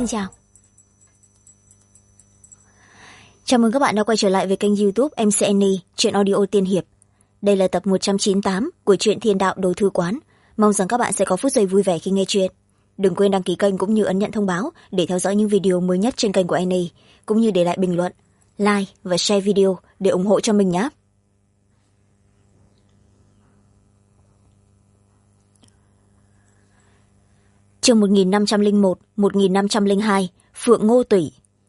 Xin chào. Chào mừng các bạn đã quay trở lại với kênh YouTube MC Annie, truyện audio tiên hiệp. Đây là tập 198 của truyện Thiên Đạo Đồ Thư Quán. Mong rằng các bạn sẽ có phút giây vui vẻ khi nghe chuyện. Đừng quên đăng ký kênh cũng như ấn nhận thông báo để theo dõi những video mới nhất trên kênh của Annie, cũng như để lại bình luận, like và share video để ủng hộ cho mình nhé. Chương 1501, 1502, Phượng Ngô Tủy.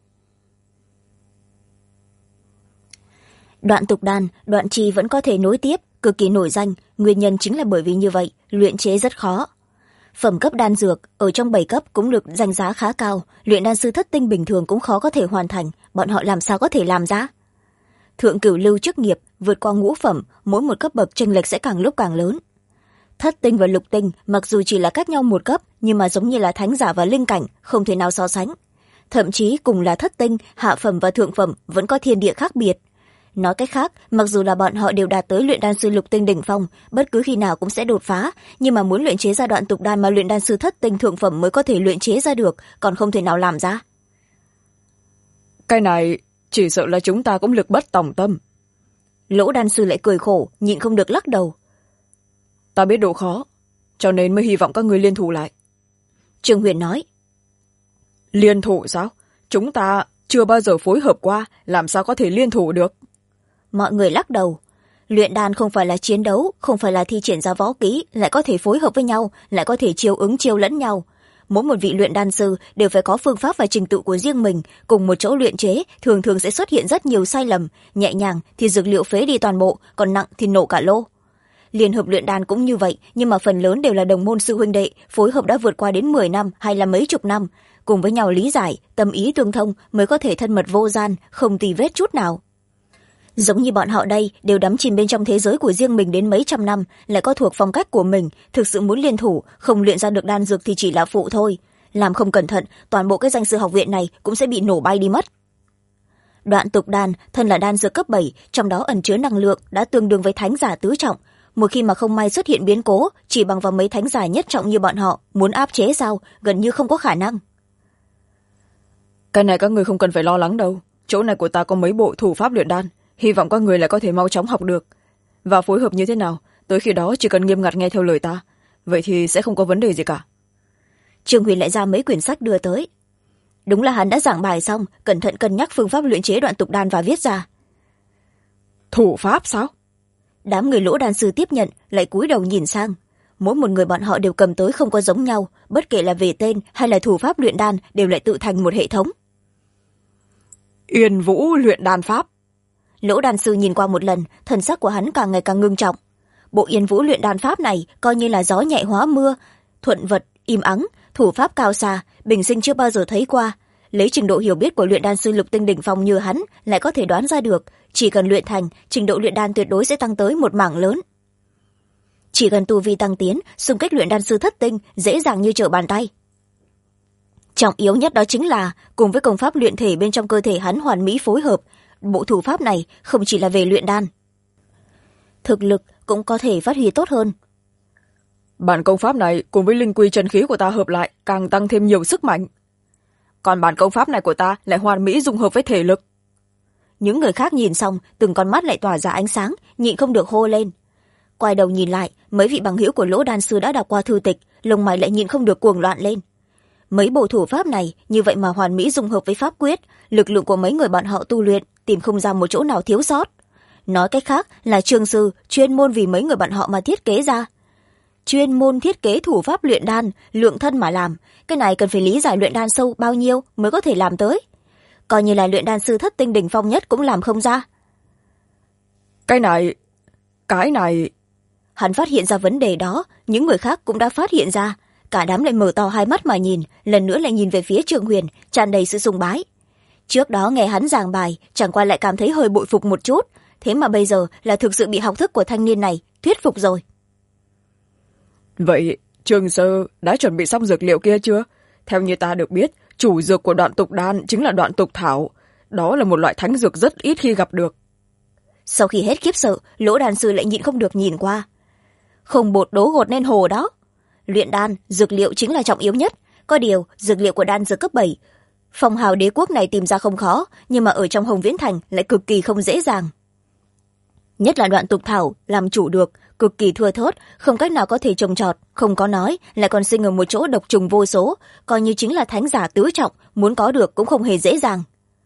Đoạn tục đan, đoạn chi vẫn có thể nối tiếp, cực kỳ nổi danh, nguyên nhân chính là bởi vì như vậy, luyện chế rất khó. Phẩm cấp đan dược, ở trong 7 cấp cũng được danh giá khá cao, luyện đan sư thất tinh bình thường cũng khó có thể hoàn thành, bọn họ làm sao có thể làm ra. Thượng cửu lưu chức nghiệp, vượt qua ngũ phẩm, mỗi một cấp bậc chênh lệch sẽ càng lúc càng lớn. Thất tinh và lục tinh mặc dù chỉ là cách nhau một cấp, nhưng mà giống như là thánh giả và linh cảnh, không thể nào so sánh. Thậm chí cùng là thất tinh, hạ phẩm và thượng phẩm vẫn có thiên địa khác biệt. Nói cách khác, mặc dù là bọn họ đều đạt tới luyện đan sư lục tinh đỉnh phong, bất cứ khi nào cũng sẽ đột phá, nhưng mà muốn luyện chế ra đoạn tục đan mà luyện đan sư thất tinh thượng phẩm mới có thể luyện chế ra được, còn không thể nào làm ra. Cái này chỉ sợ là chúng ta cũng lực bất tòng tâm. Lỗ đan sư lại cười khổ, nhịn không được lắc đầu. Ta biết độ khó, cho nên mới hy vọng các người liên thủ lại. Trương Huyền nói. Liên thủ sao? Chúng ta chưa bao giờ phối hợp qua, làm sao có thể liên thủ được? Mọi người lắc đầu. Luyện đan không phải là chiến đấu, không phải là thi triển ra võ kỹ, lại có thể phối hợp với nhau, lại có thể chiêu ứng chiêu lẫn nhau. Mỗi một vị luyện đan sư đều phải có phương pháp và trình tự của riêng mình, cùng một chỗ luyện chế, thường thường sẽ xuất hiện rất nhiều sai lầm, nhẹ nhàng thì dược liệu phế đi toàn bộ, còn nặng thì nổ cả lô. Liên hợp luyện đan cũng như vậy, nhưng mà phần lớn đều là đồng môn sư huynh đệ, phối hợp đã vượt qua đến 10 năm hay là mấy chục năm, cùng với nhau lý giải, tâm ý tương thông mới có thể thân mật vô gian, không tì vết chút nào. Giống như bọn họ đây, đều đắm chìm bên trong thế giới của riêng mình đến mấy trăm năm, lại có thuộc phong cách của mình, thực sự muốn liên thủ, không luyện ra được đan dược thì chỉ là phụ thôi. Làm không cẩn thận, toàn bộ cái danh sư học viện này cũng sẽ bị nổ bay đi mất. Đoạn tục đan, thân là đan dược cấp 7, trong đó ẩn chứa năng lượng đã tương đương với thánh giả tứ trọng. Một khi mà không may xuất hiện biến cố, chỉ bằng vào mấy thánh giả nhất trọng như bọn họ, muốn áp chế sao, gần như không có khả năng. Cái này các người không cần phải lo lắng đâu. Chỗ này của ta có mấy bộ thủ pháp luyện đan, hy vọng các người lại có thể mau chóng học được. Và phối hợp như thế nào, tới khi đó chỉ cần nghiêm ngặt nghe theo lời ta, vậy thì sẽ không có vấn đề gì cả. Trương Huyền lại ra mấy quyển sách đưa tới. Đúng là hắn đã giảng bài xong, cẩn thận cân nhắc phương pháp luyện chế đoạn tục đan và viết ra. Thủ pháp sao? Đám người lỗ đan sư tiếp nhận, lại cúi đầu nhìn sang. Mỗi một người bọn họ đều cầm tới không có giống nhau, bất kể là về tên hay là thủ pháp luyện đan đều lại tự thành một hệ thống. Yên Vũ luyện đan pháp. Lỗ đan sư nhìn qua một lần, thần sắc của hắn càng ngày càng ngưng trọng. Bộ Yên Vũ luyện đan pháp này coi như là gió nhẹ hóa mưa, thuận vật, im ắng, thủ pháp cao xa, bình sinh chưa bao giờ thấy qua. Lấy trình độ hiểu biết của luyện đan sư lục tinh đỉnh phong như hắn, lại có thể đoán ra được, chỉ cần luyện thành, trình độ luyện đan tuyệt đối sẽ tăng tới một mảng lớn. Chỉ cần tu vi tăng tiến, xung kích luyện đan sư thất tinh dễ dàng như trở bàn tay. Trọng yếu nhất đó chính là cùng với công pháp luyện thể bên trong cơ thể hắn hoàn mỹ phối hợp, bộ thủ pháp này không chỉ là về luyện đan, thực lực cũng có thể phát huy tốt hơn. Bản công pháp này cùng với linh quy chân khí của ta hợp lại càng tăng thêm nhiều sức mạnh. Còn bản công pháp này của ta lại hoàn mỹ dung hợp với thể lực. Những người khác nhìn xong, từng con mắt lại tỏa ra ánh sáng, nhịn không được hô lên. Quay đầu nhìn lại, mấy vị bằng hữu của lỗ đan sư đã đọc qua thư tịch, lông mày lại nhịn không được cuồng loạn lên. Mấy bộ thủ pháp này như vậy mà hoàn mỹ dung hợp với pháp quyết, lực lượng của mấy người bọn họ tu luyện tìm không ra một chỗ nào thiếu sót. Nói cách khác là Trương sư chuyên môn vì mấy người bọn họ mà thiết kế ra. Chuyên môn thiết kế thủ pháp luyện đan, lượng thân mà làm, cái này cần phải lý giải luyện đan sâu bao nhiêu mới có thể làm tới. Coi như là luyện đan sư thất tinh đỉnh phong nhất cũng làm không ra. Cái này... Hắn phát hiện ra vấn đề đó, những người khác cũng đã phát hiện ra. Cả đám lại mở to hai mắt mà nhìn, lần nữa lại nhìn về phía Trương Huyền, tràn đầy sự sùng bái. Trước đó nghe hắn giảng bài, chẳng qua lại cảm thấy hơi bội phục một chút, thế mà bây giờ là thực sự bị học thức của thanh niên này thuyết phục rồi. Vậy Trương sơ đã chuẩn bị xong dược liệu kia chưa? Theo như ta được biết, chủ dược của đoạn tục đan chính là đoạn tục thảo. Đó là một loại thánh dược rất ít khi gặp được. Sau khi hết khiếp sợ, lỗ đan sư lại nhịn không được nhìn qua. Không bột đố gột nên hồ đó. Luyện đan, dược liệu chính là trọng yếu nhất. Có điều dược liệu của đan dược cấp 7, phong hào đế quốc này tìm ra không khó, nhưng mà ở trong Hồng Viễn Thành lại cực kỳ không dễ dàng. Nhất là đoạn tục thảo làm chủ được cực kỳ thưa thớt, không cách nào có thể trồng trọt, không có nói lại còn sinh ở một chỗ độc trùng vô số, coi như chính là thánh giả tứ trọng, muốn có được cũng không hề dễ dàng.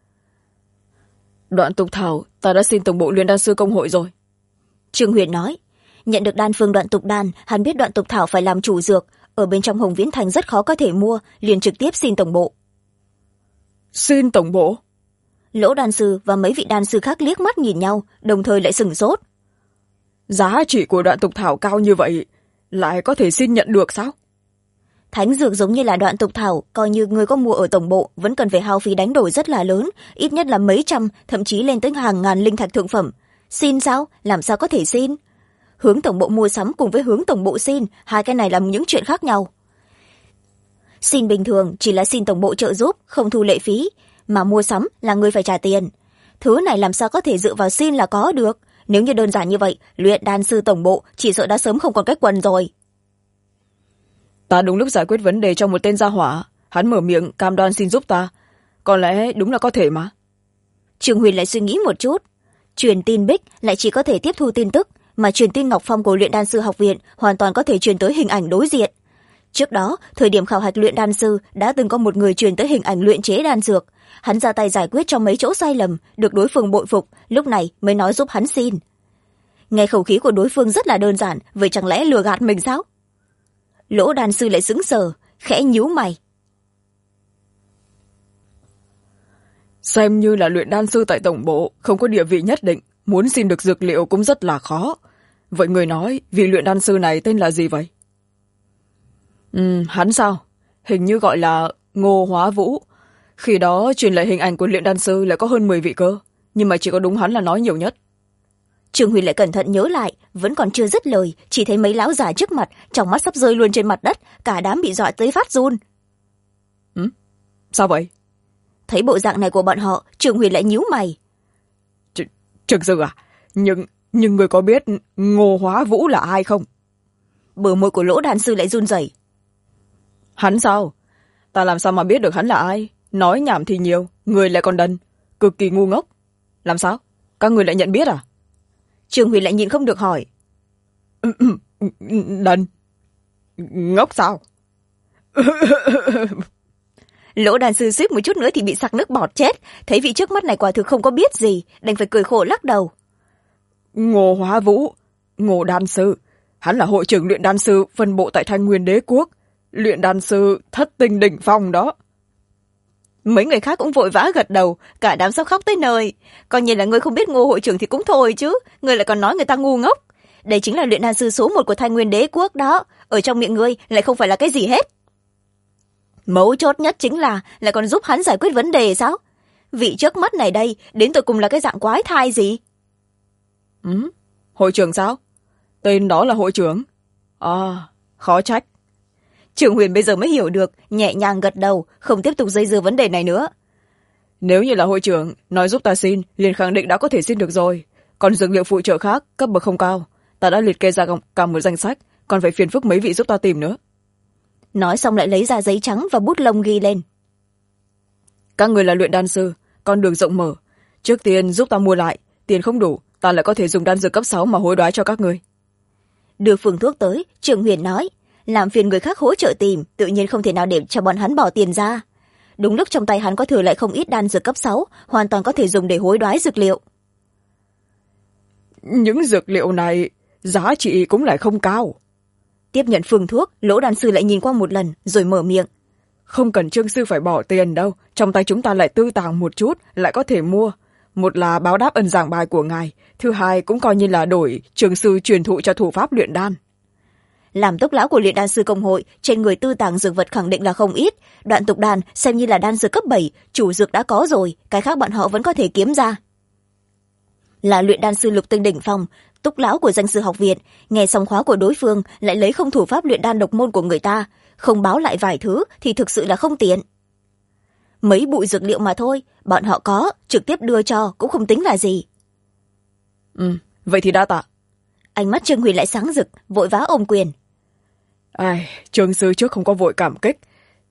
Đoạn tục thảo ta đã xin tổng bộ luyện đan sư công hội rồi. Trương Huyền nói. Nhận được đan phương đoạn tục đan, hắn biết đoạn tục thảo phải làm chủ dược, ở bên trong Hồng Viễn Thành rất khó có thể mua, liền trực tiếp xin tổng bộ. Xin tổng bộ? Lỗ đan sư và mấy vị đan sư khác liếc mắt nhìn nhau, đồng thời lại sửng sốt. Giá trị của đoạn tục thảo cao như vậy, lại có thể xin nhận được sao? Thánh dược giống như là đoạn tục thảo, coi như người có mua ở tổng bộ vẫn cần phải hao phí đánh đổi rất là lớn, ít nhất là mấy trăm, thậm chí lên tới hàng ngàn linh thạch thượng phẩm. Xin sao? Làm sao có thể xin? Hướng tổng bộ mua sắm cùng với hướng tổng bộ xin, hai cái này là những chuyện khác nhau. Xin bình thường chỉ là xin tổng bộ trợ giúp, không thu lệ phí, mà mua sắm là người phải trả tiền. Thứ này làm sao có thể dựa vào xin là có được? Nếu như đơn giản như vậy, luyện đan sư tổng bộ chỉ sợ đã sớm không còn cách quần rồi. Ta đúng lúc giải quyết vấn đề cho một tên gia hỏa, hắn mở miệng cam đoan xin giúp ta, có lẽ đúng là có thể mà. Trương Huyền lại suy nghĩ một chút. Truyền tin Bích lại chỉ có thể tiếp thu tin tức, mà truyền tin Ngọc Phong của luyện đan sư học viện hoàn toàn có thể truyền tới hình ảnh đối diện. Trước đó, thời điểm khảo hạch luyện đan sư đã từng có một người truyền tới hình ảnh luyện chế đan dược. Hắn ra tay giải quyết cho mấy chỗ sai lầm, được đối phương bội phục, lúc này mới nói giúp hắn xin. Nghe khẩu khí của đối phương rất là đơn giản, vậy chẳng lẽ lừa gạt mình sao? Lỗ đan sư lại sững sờ, khẽ nhíu mày. Xem như là luyện đan sư tại tổng bộ, không có địa vị nhất định, muốn xin được dược liệu cũng rất là khó. Vậy người nói, vị luyện đan sư này tên là gì vậy? Hắn sao? Hình như gọi là Ngô Hóa Vũ. Khi đó truyền lại hình ảnh của luyện đan sư lại có hơn 10 vị cơ, nhưng mà chỉ có đúng hắn là nói nhiều nhất. Trương Huy lại cẩn thận nhớ lại, vẫn còn chưa dứt lời, chỉ thấy mấy lão già trước mặt, trong mắt sắp rơi luôn trên mặt đất, cả đám bị dọa tới phát run. Sao vậy? Thấy bộ dạng này của bọn họ, Trương Huy lại nhíu mày. Thực sự à? Nhưng người có biết Ngô Hóa Vũ là ai không? Bờ môi của Lỗ đan sư lại run rẩy. Hắn sao? Ta làm sao mà biết được hắn là ai? Nói nhảm thì nhiều, người lại còn đần, cực kỳ ngu ngốc. Làm sao? Các người lại nhận biết à? Trương Huy lại nhịn không được hỏi. Đần? Ngốc sao? Lỗ đan sư suýt một chút nữa thì bị sặc nước bọt chết, thấy vị trước mắt này quả thực không có biết gì, đành phải cười khổ lắc đầu. Ngô Hóa Vũ, Ngô đan sư, hắn là hội trưởng luyện đan sư phân bộ tại Thanh Nguyên Đế quốc, luyện đan sư thất tinh đỉnh phong đó. Mấy người khác cũng vội vã gật đầu, cả đám sắp khóc tới nơi. Coi như là ngươi không biết Ngô hội trưởng thì cũng thôi chứ, ngươi lại còn nói người ta ngu ngốc. Đây chính là luyện đan sư số 1 của Thanh Nguyên Đế quốc đó, ở trong miệng ngươi lại không phải là cái gì hết. Mấu chốt nhất chính là lại còn giúp hắn giải quyết vấn đề sao? Vị trước mắt này đây, đến tụi cùng là cái dạng quái thai gì? Hội trưởng sao? Tên đó là hội trưởng. Khó trách. Trường Huyền bây giờ mới hiểu được, nhẹ nhàng gật đầu, không tiếp tục dây dưa vấn đề này nữa. Nếu như là hội trưởng, nói giúp ta xin, liền khẳng định đã có thể xin được rồi. Còn dược liệu phụ trợ khác, cấp bậc không cao. Ta đã liệt kê ra cả một danh sách, còn phải phiền phức mấy vị giúp ta tìm nữa. Nói xong lại lấy ra giấy trắng và bút lông ghi lên. Các người là luyện đan sư, con đường rộng mở. Trước tiên giúp ta mua lại, tiền không đủ, ta lại có thể dùng đan dược cấp 6 mà hối đoái cho các người. Đưa phương thuốc tới, Trường Huyền nói, làm phiền người khác hỗ trợ tìm, tự nhiên không thể nào để cho bọn hắn bỏ tiền ra. Đúng lúc trong tay hắn có thừa lại không ít đan dược cấp 6, hoàn toàn có thể dùng để hối đoái dược liệu. Những dược liệu này, giá trị cũng lại không cao. Tiếp nhận phương thuốc, Lỗ đan sư lại nhìn qua một lần, rồi mở miệng. Không cần Trương sư phải bỏ tiền đâu, trong tay chúng ta lại tư tàng một chút, lại có thể mua. Một là báo đáp ân giảng bài của ngài, thứ hai cũng coi như là đổi Trương sư truyền thụ cho thủ pháp luyện đan. Làm tốc lão của luyện đan sư công hội, trên người tư tàng dược vật khẳng định là không ít. Đoạn tục đan xem như là đan dược cấp 7, chủ dược đã có rồi, cái khác bọn họ vẫn có thể kiếm ra. Là luyện đan sư lục tinh đỉnh phong, túc lão của danh sư học viện, nghe xong khóa của đối phương lại lấy không thủ pháp luyện đan độc môn của người ta, không báo lại vài thứ thì thực sự là không tiện. Mấy bụi dược liệu mà thôi, bọn họ có, trực tiếp đưa cho cũng không tính là gì. Vậy thì đa tạ. Ánh mắt Trương Huy lại sáng rực, vội vã ôm quyền. Trương sư trước không có vội cảm kích,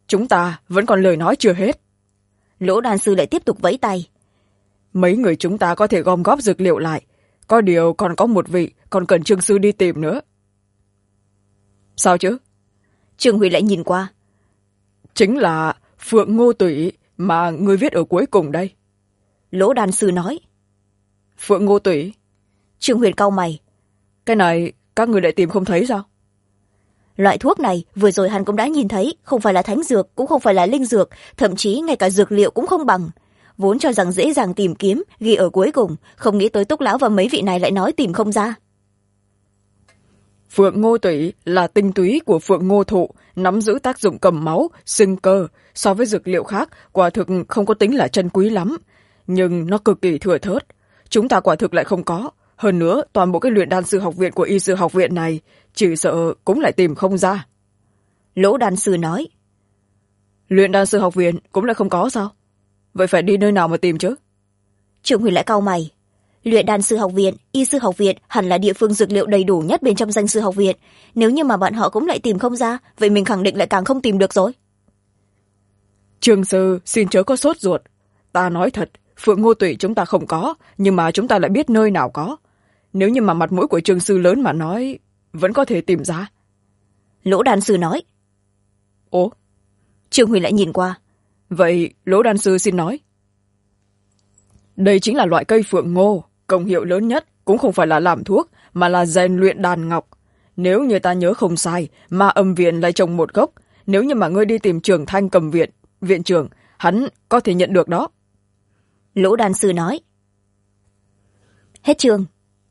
chúng ta vẫn còn lời nói chưa hết. Lỗ đan sư lại tiếp tục vẫy tay. Mấy người chúng ta có thể gom góp dược liệu lại, có điều còn có một vị còn cần Trương sư đi tìm nữa. Sao chứ? Trương Huy lại nhìn qua. Chính là Phượng Ngô Tủy mà ngươi viết ở cuối cùng đây. Lỗ đan sư nói. Phượng Ngô Tủy? Trương Huyền cau mày. Cái này các người lại tìm không thấy sao? Loại thuốc này vừa rồi hắn cũng đã nhìn thấy, không phải là thánh dược, cũng không phải là linh dược, thậm chí ngay cả dược liệu cũng không bằng. Vốn cho rằng dễ dàng tìm kiếm, ghi ở cuối cùng, không nghĩ tới Túc lão và mấy vị này lại nói tìm không ra. Phượng Ngô Tủy là tinh túy của Phượng Ngô Thụ, nắm giữ tác dụng cầm máu, xưng cơ. So với dược liệu khác, quả thực không có tính là chân quý lắm, nhưng nó cực kỳ thừa thớt. Chúng ta quả thực lại không có. Hơn nữa, toàn bộ cái luyện đan sư học viện của y sư học viện này, chỉ sợ cũng lại tìm không ra. Lỗ đan sư nói. Luyện đan sư học viện cũng lại không có sao? Vậy phải đi nơi nào mà tìm chứ? Trương Huyền lại cau mày. Luyện đan sư học viện, y sư học viện hẳn là địa phương dược liệu đầy đủ nhất bên trong danh sư học viện. Nếu như mà bọn họ cũng lại tìm không ra, vậy mình khẳng định lại càng không tìm được rồi. Trương sư xin chớ có sốt ruột. Ta nói thật, Phượng Ngô Tủy chúng ta không có, nhưng mà chúng ta lại biết nơi nào có. Nếu như mà mặt mũi của Trương sư lớn mà nói, vẫn có thể tìm ra. Lỗ đan sư nói. Ồ? Trương Huyền lại nhìn qua. Vậy Lỗ đan sư xin nói. Đây chính là loại cây phượng ngô, công hiệu lớn nhất cũng không phải là làm thuốc, mà là rèn luyện đàn ngọc. Nếu như ta nhớ không sai, mà âm viện lại trồng một gốc, nếu như mà ngươi đi tìm Trường Thanh Cầm viện trưởng, hắn có thể nhận được đó. Lỗ đan sư nói. Hết chương.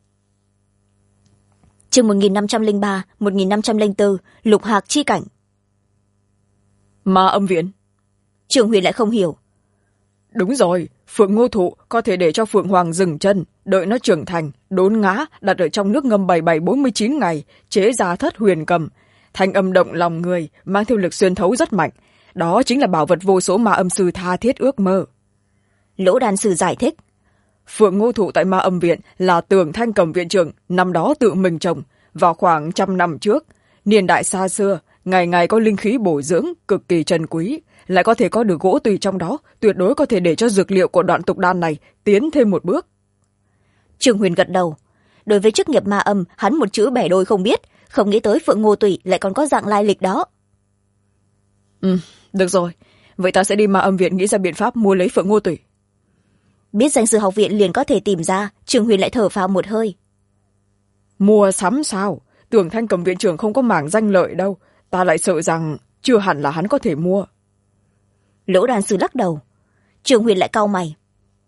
Chương 1503, 1504, Lục Hạc chi cảnh. Mà âm viện? Trường Huyền lại không hiểu. Đúng rồi, Phượng Ngô Thụ có thể để cho Phượng Hoàng dừng chân, đợi nó trưởng thành, đốn ngã, đặt ở trong nước ngâm 77-49 ngày, chế ra thất huyền cầm. Thanh âm động lòng người, mang theo lực xuyên thấu rất mạnh. Đó chính là bảo vật vô số ma âm sư tha thiết ước mơ. Lỗ đan sư giải thích. Phượng Ngô Thụ tại ma âm viện là Tường Thanh Cầm viện trưởng, năm đó tự mình trồng, vào khoảng 100 năm trước. Niên đại xa xưa, ngày ngày có linh khí bổ dưỡng, cực kỳ trân quý. Lại có thể có được gỗ tùy trong đó, tuyệt đối có thể để cho dược liệu của đoạn tục đan này tiến thêm một bước. Trương Huyền gật đầu. Đối với chức nghiệp ma âm, hắn một chữ bẻ đôi không biết, không nghĩ tới Phượng Ngô Tủy lại còn có dạng lai lịch đó. Được rồi, vậy ta sẽ đi ma âm viện nghĩ ra biện pháp mua lấy Phượng Ngô Tủy. Biết danh sư học viện liền có thể tìm ra, Trương Huyền lại thở phào một hơi. Mua sắm sao? Tưởng Thanh Cầm viện trưởng không có mảng danh lợi đâu, ta lại sợ rằng chưa hẳn là hắn có thể mua. Lỗ đan sư lắc đầu. Trương Huyền lại cau mày.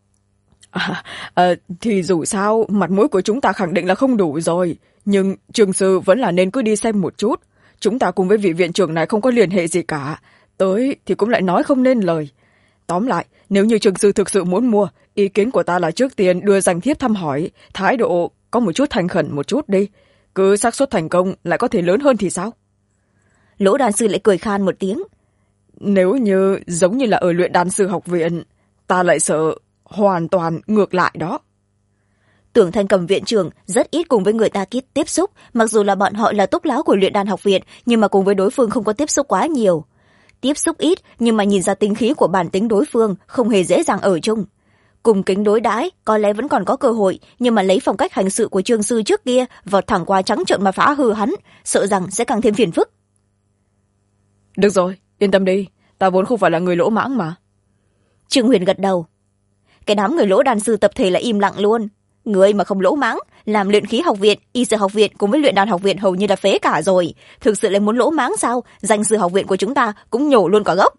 Thì dù sao mặt mũi của chúng ta khẳng định là không đủ rồi, nhưng Trương sư vẫn là nên cứ đi xem một chút. Chúng ta cùng với vị viện trưởng này không có liên hệ gì cả, tới thì cũng lại nói không nên lời. Tóm lại, nếu như Trương sư thực sự muốn mua, ý kiến của ta là trước tiên đưa danh thiếp thăm hỏi, thái độ có một chút thành khẩn một chút đi, cứ xác suất thành công lại có thể lớn hơn thì sao? Lỗ đan sư lại cười khan một tiếng. Nếu như giống như là ở luyện đan sư học viện, ta lại sợ hoàn toàn ngược lại đó. Tưởng Thanh Cầm viện trưởng rất ít cùng với người ta tiếp xúc, mặc dù là bọn họ là túc lão của luyện đan học viện, nhưng mà cùng với đối phương không có tiếp xúc quá nhiều. Tiếp xúc ít, nhưng mà nhìn ra tính khí của bản tính đối phương, không hề dễ dàng ở chung. Cùng kính đối đãi có lẽ vẫn còn có cơ hội, nhưng mà lấy phong cách hành sự của Trương sư trước kia, vọt thẳng qua trắng trợn mà phá hư hắn, sợ rằng sẽ càng thêm phiền phức. Được rồi, yên tâm đi, ta vốn không phải là người lỗ mãng mà. Trương Huyền gật đầu. Cái đám người lỗ đan sư tập thể là im lặng luôn. Người mà không lỗ mãng, làm luyện khí học viện, y sư học viện cùng với luyện đan học viện hầu như là phế cả rồi. Thực sự lại muốn lỗ mãng sao? Danh sư học viện của chúng ta cũng nhổ luôn cả gốc.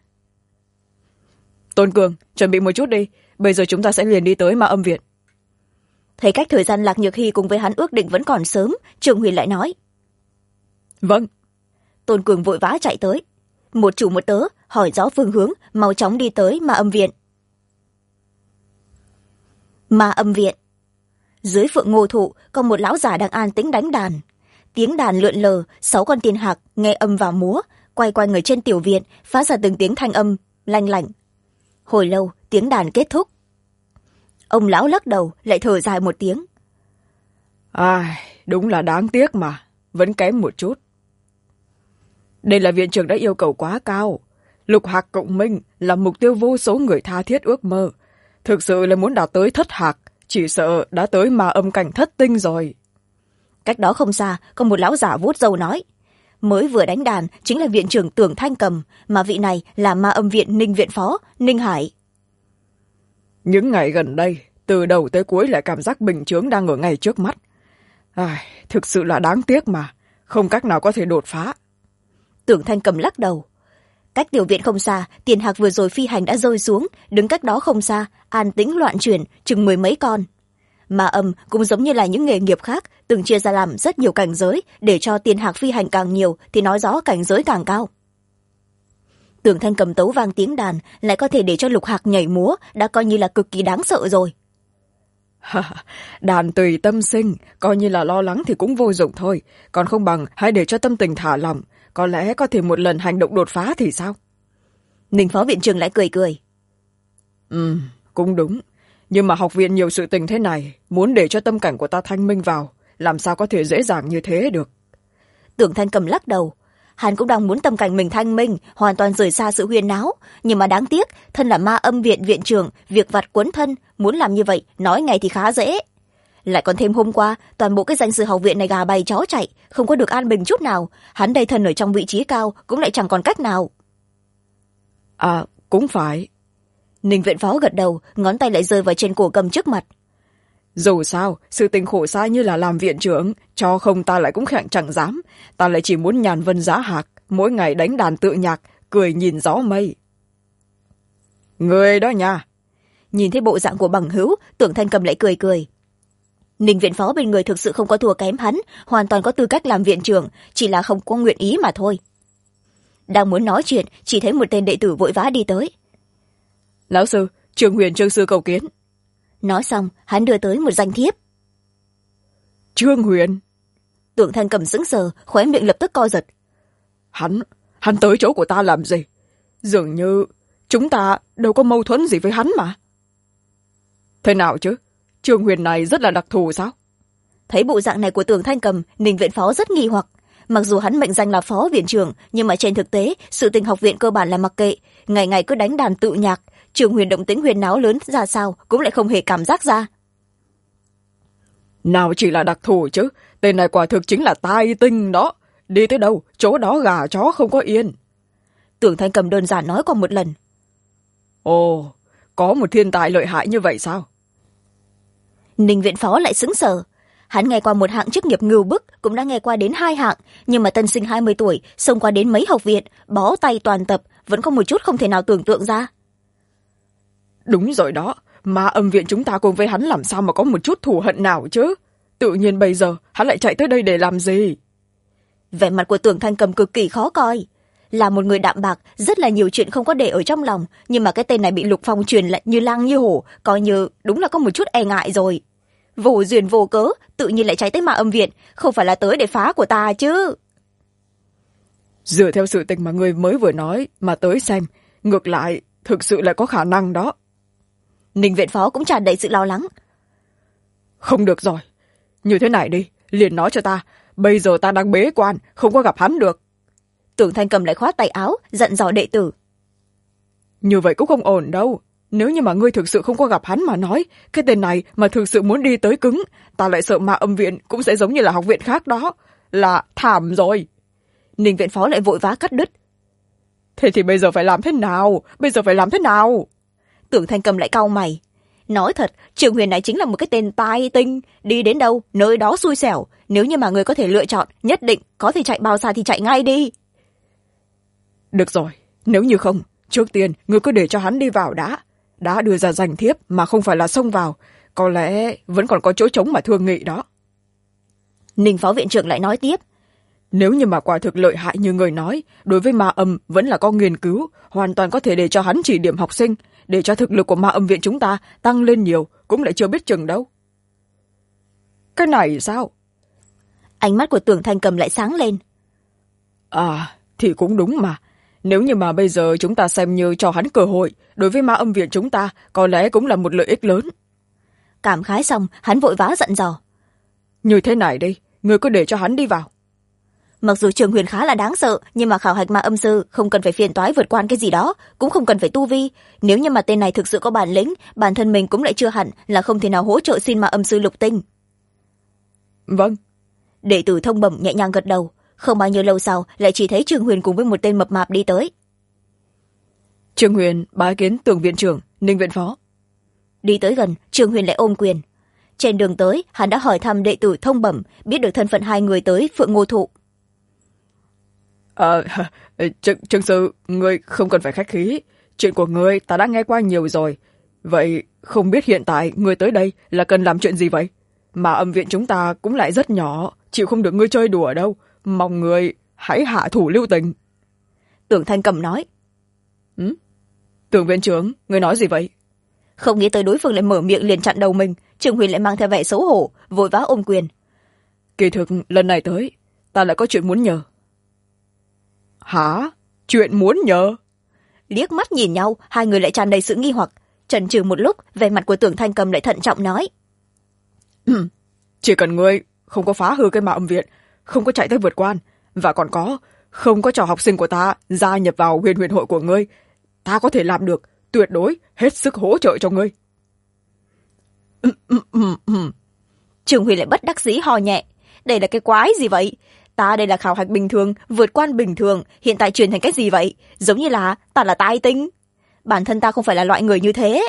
Tôn Cường, chuẩn bị một chút đi, bây giờ chúng ta sẽ liền đi tới ma âm viện. Thấy cách thời gian Lạc Nhược Hy cùng với hắn ước định vẫn còn sớm, Trương Huyền lại nói. Vâng. Tôn Cường vội vã chạy tới. Một chủ một tớ, hỏi rõ phương hướng, mau chóng đi tới ma âm viện. Ma âm viện. Dưới Phượng Ngô Thụ có một lão già đang an tĩnh đánh đàn. Tiếng đàn lượn lờ, 6 con tiên hạc nghe âm vào múa, quay quanh người trên tiểu viện, phát ra từng tiếng thanh âm lanh lảnh. Hồi lâu, tiếng đàn kết thúc. Ông lão lắc đầu, lại thở dài một tiếng. Đúng là đáng tiếc mà, vẫn kém một chút. Đây là viện trưởng đã yêu cầu quá cao. Lục hạc cộng minh là mục tiêu vô số người tha thiết ước mơ. Thực sự là muốn đạt tới thất hạc, chỉ sợ đã tới ma âm cảnh thất tinh rồi. Cách đó không xa có một lão giả vuốt râu nói, mới vừa đánh đàn chính là viện trưởng Tưởng Thanh Cầm, mà vị này là ma âm viện Ninh viện phó Ninh Hải. Những ngày gần đây, từ đầu tới cuối lại cảm giác bình chướng đang ở ngay trước mắt. Thực sự là đáng tiếc mà, không cách nào có thể đột phá. Tưởng Thanh Cầm lắc đầu. Cách tiểu viện không xa, Tiền Hạc vừa rồi phi hành đã rơi xuống, đứng cách đó không xa, an tĩnh loạn chuyển, chừng 10 mấy con. Ma âm cũng giống như là những nghề nghiệp khác, từng chia ra làm rất nhiều cảnh giới, để cho Tiền Hạc phi hành càng nhiều thì nói rõ cảnh giới càng cao. Tưởng Thanh Cầm tấu vang tiếng đàn, lại có thể để cho Lục Hạc nhảy múa, đã coi như là cực kỳ đáng sợ rồi. Đàn tùy tâm sinh, coi như là lo lắng thì cũng vô dụng thôi, còn không bằng hãy để cho tâm tình thả lỏng, có lẽ có thể một lần hành động đột phá thì sao? Ninh phó viện trưởng lại cười cười. Cũng đúng, nhưng mà học viện nhiều sự tình thế này, muốn để cho tâm cảnh của ta thanh minh vào, làm sao có thể dễ dàng như thế được? Tưởng Thanh Cầm lắc đầu. Hắn cũng đang muốn tâm cảnh mình thanh minh, hoàn toàn rời xa sự huyên náo, nhưng mà đáng tiếc, thân là ma âm viện viện trưởng, việc vặt quấn thân, muốn làm như vậy nói ngay thì khá dễ. Lại còn thêm hôm qua, toàn bộ cái danh sư học viện này gà bay chó chạy, không có được an bình chút nào, hắn đây thân ở trong vị trí cao cũng lại chẳng còn cách nào. Cũng phải. Ninh viện phó gật đầu, ngón tay lại rơi vào trên cổ cầm trước mặt. Dù sao, sự tình khổ sai như là làm viện trưởng, cho không ta lại cũng chẳng dám, ta lại chỉ muốn nhàn vân giá hạc, mỗi ngày đánh đàn tự nhạc, cười nhìn gió mây. Người đó nha. Nhìn thấy bộ dạng của bằng hữu, Tưởng Thanh Cầm lại cười cười. Ninh viện phó bên người thực sự không có thua kém hắn, hoàn toàn có tư cách làm viện trưởng, chỉ là không có nguyện ý mà thôi. Đang muốn nói chuyện, chỉ thấy một tên đệ tử vội vã đi tới. Lão sư, Trương Huyền Trương sư cầu kiến. Nói xong, hắn đưa tới một danh thiếp. Trương Huyền? Tưởng Thanh Cầm sững sờ, khóe miệng lập tức co giật. Hắn tới chỗ của ta làm gì? Dường như chúng ta đâu có mâu thuẫn gì với hắn mà. Thế nào chứ? Trương Huyền này rất là đặc thù sao? Thấy bộ dạng này của Tưởng Thanh Cầm, Ninh viện phó rất nghi hoặc. Mặc dù hắn mệnh danh là phó viện trưởng, nhưng mà trên thực tế, sự tình học viện cơ bản là mặc kệ, ngày ngày cứ đánh đàn tự nhạc. Trương Huyền động tĩnh huyền náo lớn ra sao cũng lại không hề cảm giác ra. Nào chỉ là đặc thù chứ, tên này quả thực chính là tai tinh đó. Đi tới đâu, chỗ đó gà chó không có yên. Tưởng Thanh Cầm đơn giản nói qua một lần. Ồ, có một thiên tài lợi hại như vậy sao? Ninh viện phó lại sững sờ. Hắn nghe qua một hạng chức nghiệp ngưu bức, cũng đã nghe qua đến 2 hạng, nhưng mà tân sinh 20 tuổi, xông qua đến mấy học viện, bó tay toàn tập, vẫn có một chút không thể nào tưởng tượng ra. Đúng rồi đó, ma âm viện chúng ta cùng với hắn làm sao mà có một chút thù hận nào chứ? Tự nhiên bây giờ hắn lại chạy tới đây để làm gì? Vẻ mặt của Tưởng Thanh Cầm cực kỳ khó coi. Là một người đạm bạc, rất là nhiều chuyện không có để ở trong lòng, nhưng mà cái tên này bị Lục Phong truyền lại như lang như hổ, coi như đúng là có một chút e ngại rồi. Vô duyên vô cớ, tự nhiên lại chạy tới ma âm viện, không phải là tới để phá của ta chứ. Dựa theo sự tình mà người mới vừa nói mà tới xem, ngược lại thực sự là có khả năng đó. Ninh viện phó cũng tràn đầy sự lo lắng. Không được rồi, như thế này đi, liền nói cho ta, bây giờ ta đang bế quan, không có gặp hắn được. Tưởng Thanh Cầm lại khoát tay áo, dặn dò đệ tử. Như vậy cũng không ổn đâu. Nếu như mà ngươi thực sự không có gặp hắn mà nói, cái tên này mà thực sự muốn đi tới cứng, ta lại sợ ma âm viện cũng sẽ giống như là học viện khác đó. Là thảm rồi. Ninh viện phó lại vội vã cắt đứt. Thế thì bây giờ phải làm thế nào? Bây giờ phải làm thế nào? Tưởng Thanh Cầm lại cau mày. Nói thật, Trường Huyền này chính là một cái tên tai tinh, đi đến đâu, nơi đó xui xẻo. Nếu như mà người có thể lựa chọn, nhất định có thể chạy bao xa thì chạy ngay đi. Được rồi, nếu như không, trước tiên người cứ để cho hắn đi vào đã. Đã đưa ra danh thiếp mà không phải là xông vào, có lẽ vẫn còn có chỗ trống mà thương nghị đó. Ninh phó viện trưởng lại nói tiếp. Nếu như mà quả thực lợi hại như người nói, đối với ma âm vẫn là có nghiên cứu, hoàn toàn có thể để cho hắn chỉ điểm học sinh, để cho thực lực của ma âm viện chúng ta tăng lên nhiều, cũng lại chưa biết chừng đâu. Cái này sao? Ánh mắt của Tưởng Thanh Cầm lại sáng lên. Thì cũng đúng mà. Nếu như mà bây giờ chúng ta xem như cho hắn cơ hội, đối với ma âm viện chúng ta có lẽ cũng là một lợi ích lớn. Cảm khái xong, hắn vội vã dặn dò. Như thế này đi, người cứ để cho hắn đi vào. mặc dù Trường Huyền khá là đáng sợ, nhưng mà khảo hạch ma âm sư không cần phải phiền toái vượt qua cái gì đó, cũng không cần phải tu vi. Nếu như mà tên này thực sự có bản lĩnh, bản thân mình cũng lại chưa hẳn là không thể nào hỗ trợ xin ma âm sư lục tinh. Vâng. Đệ tử Thông Bẩm nhẹ nhàng gật đầu. Không bao nhiêu lâu sau, lại chỉ thấy Trường Huyền cùng với một tên mập mạp đi tới. Trường Huyền bái kiến Tưởng viện trưởng, Ninh viện phó. Đi tới gần, Trường Huyền lại ôm quyền. Trên đường tới, hắn đã hỏi thăm đệ tử Thông Bẩm, biết được thân phận hai người tới Phượng Ngô Thụ. Trương sư, ngươi không cần phải khách khí. Chuyện của ngươi ta đã nghe qua nhiều rồi. Vậy không biết hiện tại ngươi tới đây là cần làm chuyện gì vậy? Mà âm viện chúng ta cũng lại rất nhỏ, chịu không được ngươi chơi đùa đâu. Mong ngươi hãy hạ thủ lưu tình. Tưởng Thanh Cầm nói. Tưởng viện trưởng, ngươi nói gì vậy? Không nghĩ tới đối phương lại mở miệng liền chặn đầu mình. Trường Huyền lại mang theo vẻ xấu hổ, vội vã ôm quyền. Kỳ thực lần này tới, ta lại có chuyện muốn nhờ. Hả? Chuyện muốn nhờ? Liếc mắt nhìn nhau, hai người lại tràn đầy sự nghi hoặc. Chần chừ một lúc, vẻ mặt của Tưởng Thanh Cầm lại thận trọng nói. Chỉ cần ngươi không có phá hư cái ma âm viện, không có chạy tới vượt quan, và còn không có cho học sinh của ta gia nhập vào huyền huyền hội của ngươi, ta có thể làm được, tuyệt đối hết sức hỗ trợ cho ngươi. Trường Huyền lại bất đắc dĩ ho nhẹ. Đây là cái quái gì vậy? Ta đây là khảo hạch bình thường, vượt quan bình thường, hiện tại chuyển thành cái gì vậy? Giống như là ta là tai tinh. Bản thân ta không phải là loại người như thế.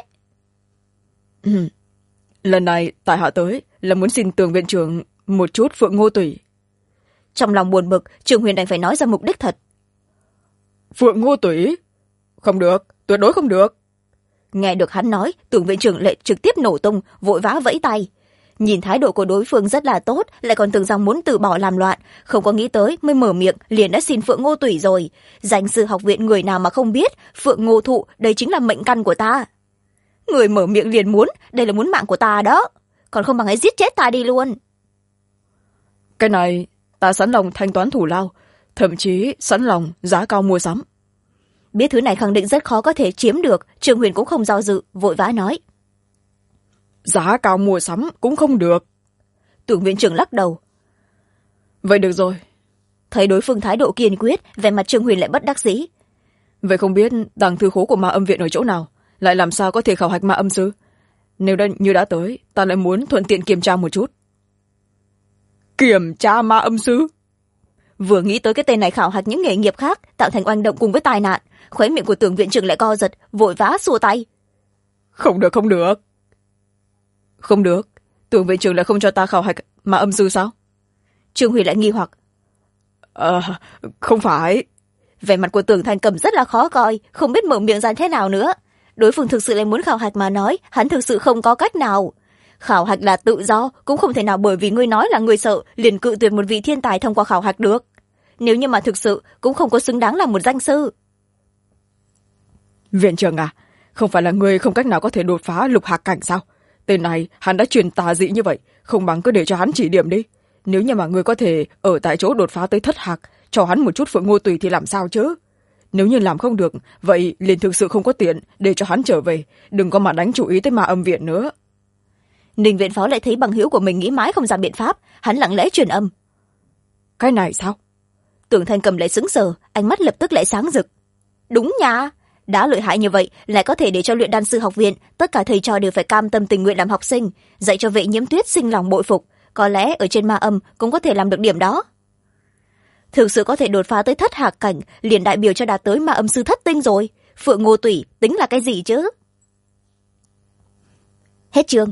Lần này tại hạ tới là muốn xin Tường viện trưởng một chút Phượng Ngô Tủy. Trong lòng buồn bực, Trường Huyền đành phải nói ra mục đích thật. Phượng Ngô Tủy? Không được, tuyệt đối không được. Nghe được hắn nói, Tưởng viện trưởng lại trực tiếp nổ tung, vội vã vẫy tay. Nhìn thái độ của đối phương rất là tốt, lại còn tưởng rằng muốn từ bỏ làm loạn, không có nghĩ tới mới mở miệng liền đã xin Phượng Ngô Tủy rồi. Danh sư học viện người nào mà không biết, Phượng Ngô Thụ đây chính là mệnh căn của ta. Người mở miệng liền muốn, đây là muốn mạng của ta đó, còn không bằng hãy giết chết ta đi luôn. Cái này ta sẵn lòng thanh toán thù lao, thậm chí sẵn lòng giá cao mua sắm. Biết thứ này khẳng định rất khó có thể chiếm được, Trường Huyền cũng không do dự, vội vã nói. Giá cao mua sắm cũng không được. Tưởng viện trưởng lắc đầu. Vậy được rồi. Thấy đối phương thái độ kiên quyết, vẻ mặt Trường Huyền lại bất đắc dĩ. Vậy không biết tàng thư khố của ma âm viện ở chỗ nào, lại làm sao có thể khảo hạch ma âm sư? Nếu như đã tới, ta lại muốn thuận tiện kiểm tra một chút. Kiểm tra ma âm sư? Vừa nghĩ tới cái tên này khảo hạch những nghề nghiệp khác, tạo thành oanh động cùng với tai nạn, khóe miệng của Tưởng viện trưởng lại co giật, vội vã xua tay. Không được, không được. Không được, Tưởng viện trưởng lại không cho ta khảo hạch ma âm sư sao? Trường Huyền lại nghi hoặc. Không phải. Vẻ mặt của Tưởng Thanh Cầm rất là khó coi, không biết mở miệng ra thế nào nữa. Đối phương thực sự lại muốn khảo hạch mà nói, hắn thực sự không có cách nào. Khảo hạch là tự do, cũng không thể nào bởi vì ngươi nói là ngươi sợ liền cự tuyệt một vị thiên tài thông qua khảo hạch được. Nếu như mà thực sự cũng không có xứng đáng là một danh sư. Viện trưởng à, không phải là ngươi không cách nào có thể đột phá lục hạc cảnh sao? Tên này hắn đã truyền tà dị như vậy, không bằng cứ để cho hắn chỉ điểm đi. Nếu như mà ngươi có thể ở tại chỗ đột phá tới thất hạc, cho hắn một chút Phượng Ngô Tùy thì làm sao chứ? Nếu như làm không được, vậy liền thực sự không có tiện để cho hắn trở về, đừng có mà đánh chú ý tới ma âm viện nữa. Ninh viện phó lại thấy bằng hữu của mình nghĩ mãi không ra biện pháp, hắn lặng lẽ truyền âm. Cái này sao? Tưởng Thanh Cầm lại sững sờ, ánh mắt lập tức lại sáng rực. Đúng nha, đã lợi hại như vậy lại có thể để cho luyện đan sư học viện tất cả thầy trò đều phải cam tâm tình nguyện làm học sinh, dạy cho Vệ Nhiễm Tuyết sinh lòng bội phục. Có lẽ ở trên ma âm cũng có thể làm được điểm đó. Thực sự có thể đột phá tới thất hạc cảnh, liền đại biểu cho đạt tới ma âm sư thất tinh rồi. Phượng Ngô Tủy tính là cái gì chứ? Hết chương.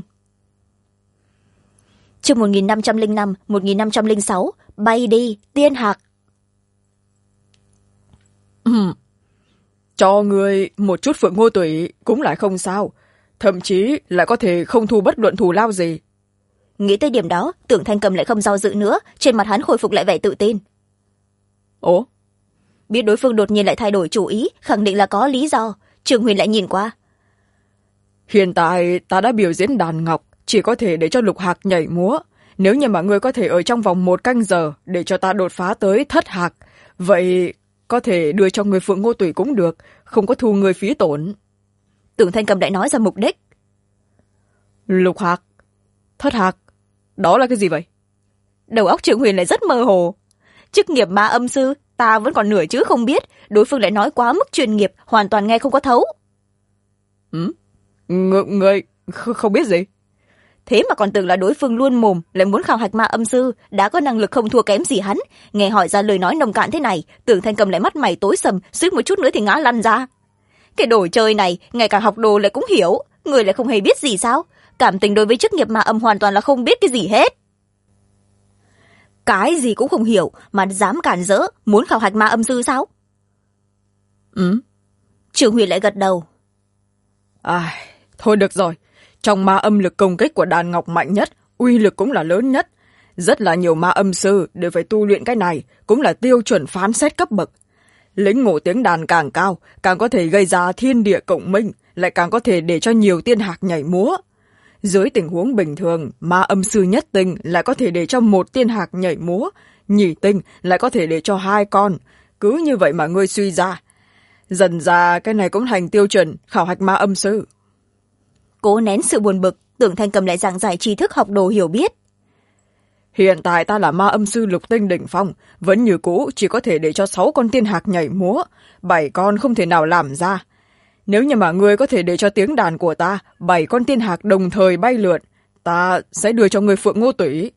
Chương 1505, 1506, bay đi, tiên hạc. Cho người một chút Phượng Ngô Tủy cũng lại không sao, thậm chí lại có thể không thu bất luận thù lao gì. Nghĩ tới điểm đó, Tưởng Thanh Cầm lại không do dự nữa, trên mặt hắn khôi phục lại vẻ tự tin. Ồ? Biết đối phương đột nhiên lại thay đổi chủ ý, khẳng định là có lý do. Trường Huyền lại nhìn qua. Hiện tại ta đã biểu diễn đàn ngọc, chỉ có thể để cho lục hạc nhảy múa. Nếu như mà ngươi có thể ở trong vòng 1 canh giờ để cho ta đột phá tới thất hạc, vậy có thể đưa cho người Phượng Ngô Tủy cũng được, không có thu người phí tổn. Tưởng Thanh Cầm lại nói ra mục đích. Lục hạc, thất hạc, đó là cái gì vậy? Đầu óc Trường Huyền lại rất mơ hồ. chức nghiệp ma âm sư, ta vẫn còn nửa chữ không biết, đối phương lại nói quá mức chuyên nghiệp, hoàn toàn nghe không có thấu. Người không biết gì? Thế mà còn tưởng là đối phương luôn mồm, lại muốn khảo hạch ma âm sư, đã có năng lực không thua kém gì hắn. Nghe hỏi ra lời nói nông cạn thế này, Tưởng Thanh Cầm lại mắt mày tối sầm, suýt một chút nữa thì ngã lăn ra. Cái đồ chơi này, ngay cả học đồ lại cũng hiểu, người lại không hề biết gì sao? Cảm tình đối với chức nghiệp ma âm hoàn toàn là không biết cái gì hết. Cái gì cũng không hiểu mà dám cản rỡ, muốn khảo hạch ma âm sư sao? Trường Huy lại gật đầu. Thôi được rồi, trong ma âm lực công kích của đàn ngọc mạnh nhất, uy lực cũng là lớn nhất. Rất là nhiều ma âm sư đều phải tu luyện cái này, cũng là tiêu chuẩn phán xét cấp bậc. Lĩnh ngộ tiếng đàn càng cao, càng có thể gây ra thiên địa cộng minh, lại càng có thể để cho nhiều tiên hạc nhảy múa. Dưới tình huống bình thường, ma âm sư nhất tinh lại có thể để cho một tiên hạc nhảy múa, nhì tinh lại có thể để cho 2 con. Cứ như vậy mà ngươi suy ra. Dần ra cái này cũng thành tiêu chuẩn khảo hạch ma âm sư. Cố nén sự buồn bực, Tưởng Thanh Cầm lại giảng giải tri thức học đồ hiểu biết. Hiện tại ta là ma âm sư lục tinh đỉnh phong, vẫn như cũ chỉ có thể để cho 6 con tiên hạc nhảy múa, 7 con không thể nào làm ra. Nếu như mà ngươi có thể để cho tiếng đàn của ta 7 con tiên hạc đồng thời bay lượn, ta sẽ đưa cho ngươi phượng ngô tủy.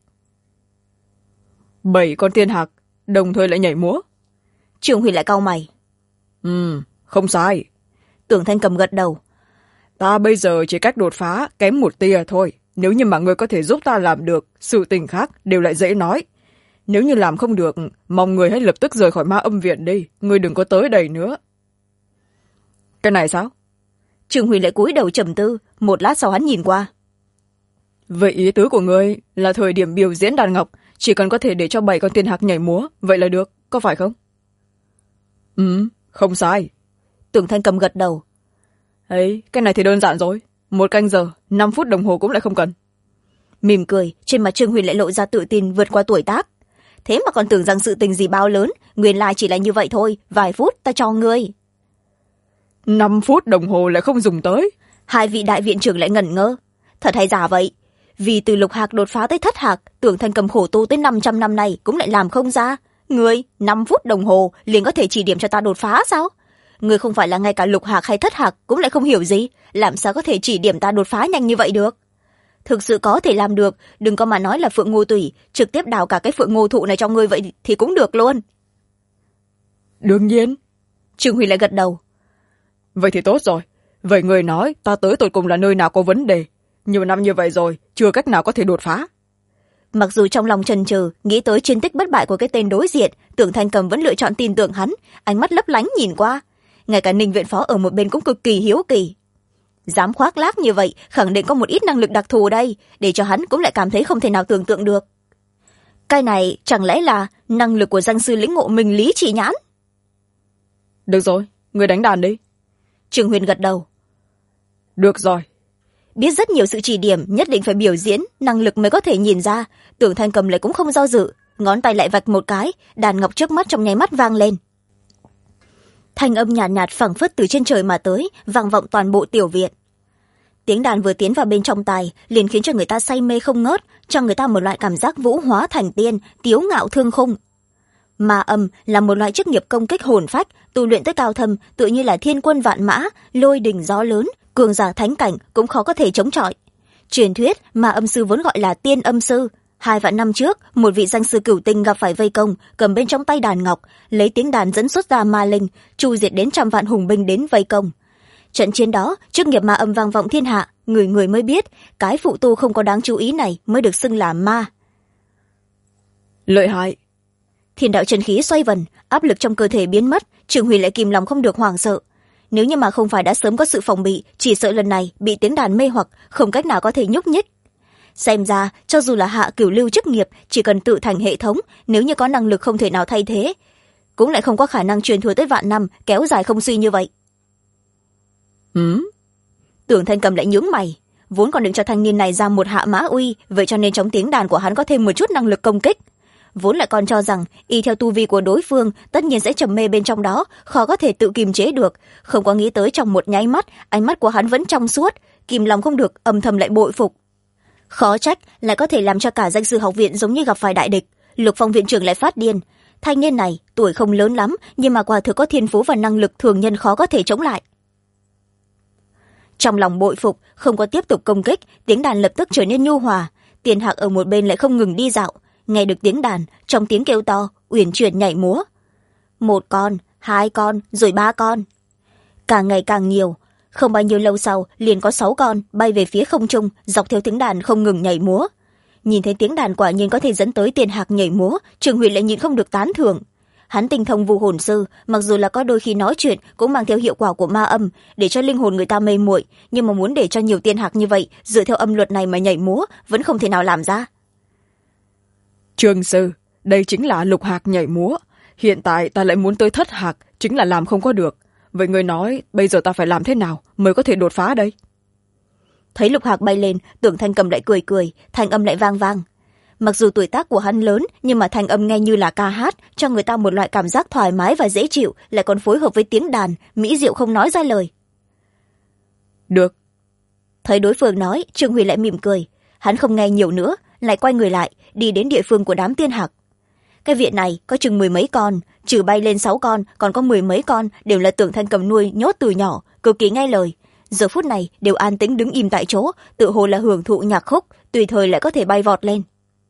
7 con tiên hạc đồng thời lại nhảy múa? Trường Huy lại cau mày. Không sai. Tưởng Thanh Cầm gật đầu. Ta bây giờ chỉ cách đột phá kém một tia thôi. Nếu như mà ngươi có thể giúp ta làm được, sự tình khác đều lại dễ nói. Nếu như làm không được, mong ngươi hãy lập tức rời khỏi ma âm viện đi. Ngươi đừng có tới đây nữa. Cái này sao? Trường Huy lại cúi đầu trầm tư, một lát sau hắn nhìn qua. Vậy ý tứ của ngươi là thời điểm biểu diễn đàn ngọc, chỉ cần có thể để cho 7 con tiên hạc nhảy múa, vậy là được, có phải không? Không sai. Tưởng Thanh Cầm gật đầu. Ấy, cái này thì đơn giản rồi. 1 canh giờ, 5 phút đồng hồ cũng lại không cần. Mỉm cười, trên mặt Trương Huy lại lộ ra tự tin vượt qua tuổi tác. Thế mà còn tưởng rằng sự tình gì bao lớn, nguyên lai chỉ là như vậy thôi, vài phút ta cho ngươi. 5 phút đồng hồ lại không dùng tới. 2 vị đại viện trưởng lại ngẩn ngơ. Thật hay giả vậy? Vì từ lục hạc đột phá tới thất hạc, Tưởng Thanh Cầm khổ tu tới 500 năm nay cũng lại làm không ra. Ngươi, 5 phút đồng hồ liền có thể chỉ điểm cho ta đột phá sao? Ngươi không phải là ngay cả lục hạc hay thất hạc cũng lại không hiểu gì, làm sao có thể chỉ điểm ta đột phá nhanh như vậy được? Thực sự có thể làm được, đừng có mà nói là phượng ngô tủy, trực tiếp đào cả cái phượng ngô thụ này cho ngươi vậy thì cũng được luôn. Đương nhiên. Trương Huy lại gật đầu. Vậy thì tốt rồi. Vậy người nói ta tới tột cùng là nơi nào có vấn đề. Nhiều năm như vậy rồi, chưa cách nào có thể đột phá. Mặc dù trong lòng chần chừ, nghĩ tới chiến tích bất bại của cái tên đối diện, Tưởng Thanh Cầm vẫn lựa chọn tin tưởng hắn, ánh mắt lấp lánh nhìn qua. Ngay cả Ninh viện phó ở một bên cũng cực kỳ hiếu kỳ. Dám khoác lác như vậy, khẳng định có một ít năng lực đặc thù đây, để cho hắn cũng lại cảm thấy không thể nào tưởng tượng được. Cái này chẳng lẽ là năng lực của danh sư lĩnh ngộ minh lý chỉ nhãn? Được rồi, người đánh đàn đi. Trường Huyền gật đầu. Được rồi. Biết rất nhiều sự chỉ điểm, nhất định phải biểu diễn, năng lực mới có thể nhìn ra. Tưởng Thanh Cầm lại cũng không do dự, ngón tay lại vạch một cái, đàn ngọc trước mắt trong nháy mắt vang lên. Thanh âm nhàn nhạt phảng phất từ trên trời mà tới, vang vọng toàn bộ tiểu viện. Tiếng đàn vừa tiến vào bên trong tai, liền khiến cho người ta say mê không ngớt, cho người ta một loại cảm giác vũ hóa thành tiên, tiếu ngạo thương khung. Ma âm là một loại chức nghiệp công kích hồn phách, tu luyện tới cao thâm, tự như là thiên quân vạn mã, lôi đình gió lớn, cường giả thánh cảnh cũng khó có thể chống chọi. Truyền thuyết ma âm sư vốn gọi là tiên âm sư. 2 vạn năm trước, một vị danh sư cửu tinh gặp phải vây công, cầm bên trong tay đàn ngọc, lấy tiếng đàn dẫn xuất ra ma linh, chu diệt đến 100 vạn hùng binh đến vây công. Trận chiến đó, chức nghiệp ma âm vang vọng thiên hạ, người người mới biết, cái phụ tu không có đáng chú ý này mới được xưng là ma. Lợi hại. Thiên đạo chân khí xoay vần, áp lực trong cơ thể biến mất, Trường Huy lại kìm lòng không được hoảng sợ. Nếu như mà không phải đã sớm có sự phòng bị, chỉ sợ lần này bị tiếng đàn mê hoặc, không cách nào có thể nhúc nhích. Xem ra, cho dù là hạ cửu lưu chức nghiệp, chỉ cần tự thành hệ thống, nếu như có năng lực không thể nào thay thế, cũng lại không có khả năng truyền thừa tới vạn năm, kéo dài không suy như vậy. Tưởng Thanh Cầm lại nhướng mày, vốn còn định cho thanh niên này ra một hạ mã uy, vậy cho nên trong tiếng đàn của hắn có thêm một chút năng lực công kích. Vốn lại còn cho rằng y theo tu vi của đối phương tất nhiên sẽ trầm mê bên trong đó, khó có thể tự kiềm chế được, không có nghĩ tới trong một nháy mắt, ánh mắt của hắn vẫn trong suốt, kìm lòng không được, âm thầm lại bội phục. Khó trách lại có thể làm cho cả danh sư học viện giống như gặp phải đại địch. Lục Phong viện trưởng lại phát điên, thanh niên này tuổi không lớn lắm nhưng mà quả thực có thiên phú và năng lực thường nhân khó có thể chống lại. Trong lòng bội phục, không có tiếp tục công kích, tiếng đàn lập tức trở nên nhu hòa. Tiền Hạc ở một bên lại không ngừng đi dạo, nghe được tiếng đàn, trong tiếng kêu to uyển chuyển nhảy múa. 1 con, 2 con, rồi 3 con, càng ngày càng nhiều. Không bao nhiêu lâu sau liền có 6 con bay về phía không trung, dọc theo tiếng đàn không ngừng nhảy múa. Nhìn thấy tiếng đàn quả nhiên có thể dẫn tới Tiền Hạc nhảy múa, Trường Huyền lại nhịn không được tán thưởng. Hắn tinh thông vu hồn sư, mặc dù là có đôi khi nói chuyện cũng mang theo hiệu quả của ma âm để cho linh hồn người ta mê muội, nhưng mà muốn để cho nhiều Tiên Hạc như vậy dựa theo âm luật này mà nhảy múa vẫn không thể nào làm ra. Trường sư, đây chính là Lục Hạc nhảy múa. Hiện tại ta lại muốn tới Thất Hạc, chính là làm không có được. Vậy người nói bây giờ ta phải làm thế nào mới có thể đột phá đây? Thấy Lục Hạc bay lên, Tưởng Thanh Cầm lại cười cười, thanh âm lại vang vang. Mặc dù tuổi tác của hắn lớn nhưng mà thanh âm nghe như là ca hát, cho người ta một loại cảm giác thoải mái và dễ chịu, lại còn phối hợp với tiếng đàn mỹ diệu không nói ra lời. Được. Thấy đối phương nói, Trương Huy lại mỉm cười. Hắn không nghe nhiều nữa, lại quay người lại đi đến địa phương của đám Tiên Hạc. Cái viện này có chừng 10 mấy con, trừ bay lên 6 con còn có 10 mấy con đều là Tưởng Thanh Cầm nuôi nhốt từ nhỏ, cực kỳ nghe lời. Giờ phút này đều an tĩnh đứng im tại chỗ, tự hồ là hưởng thụ nhạc khúc, tùy thời lại có thể bay vọt lên.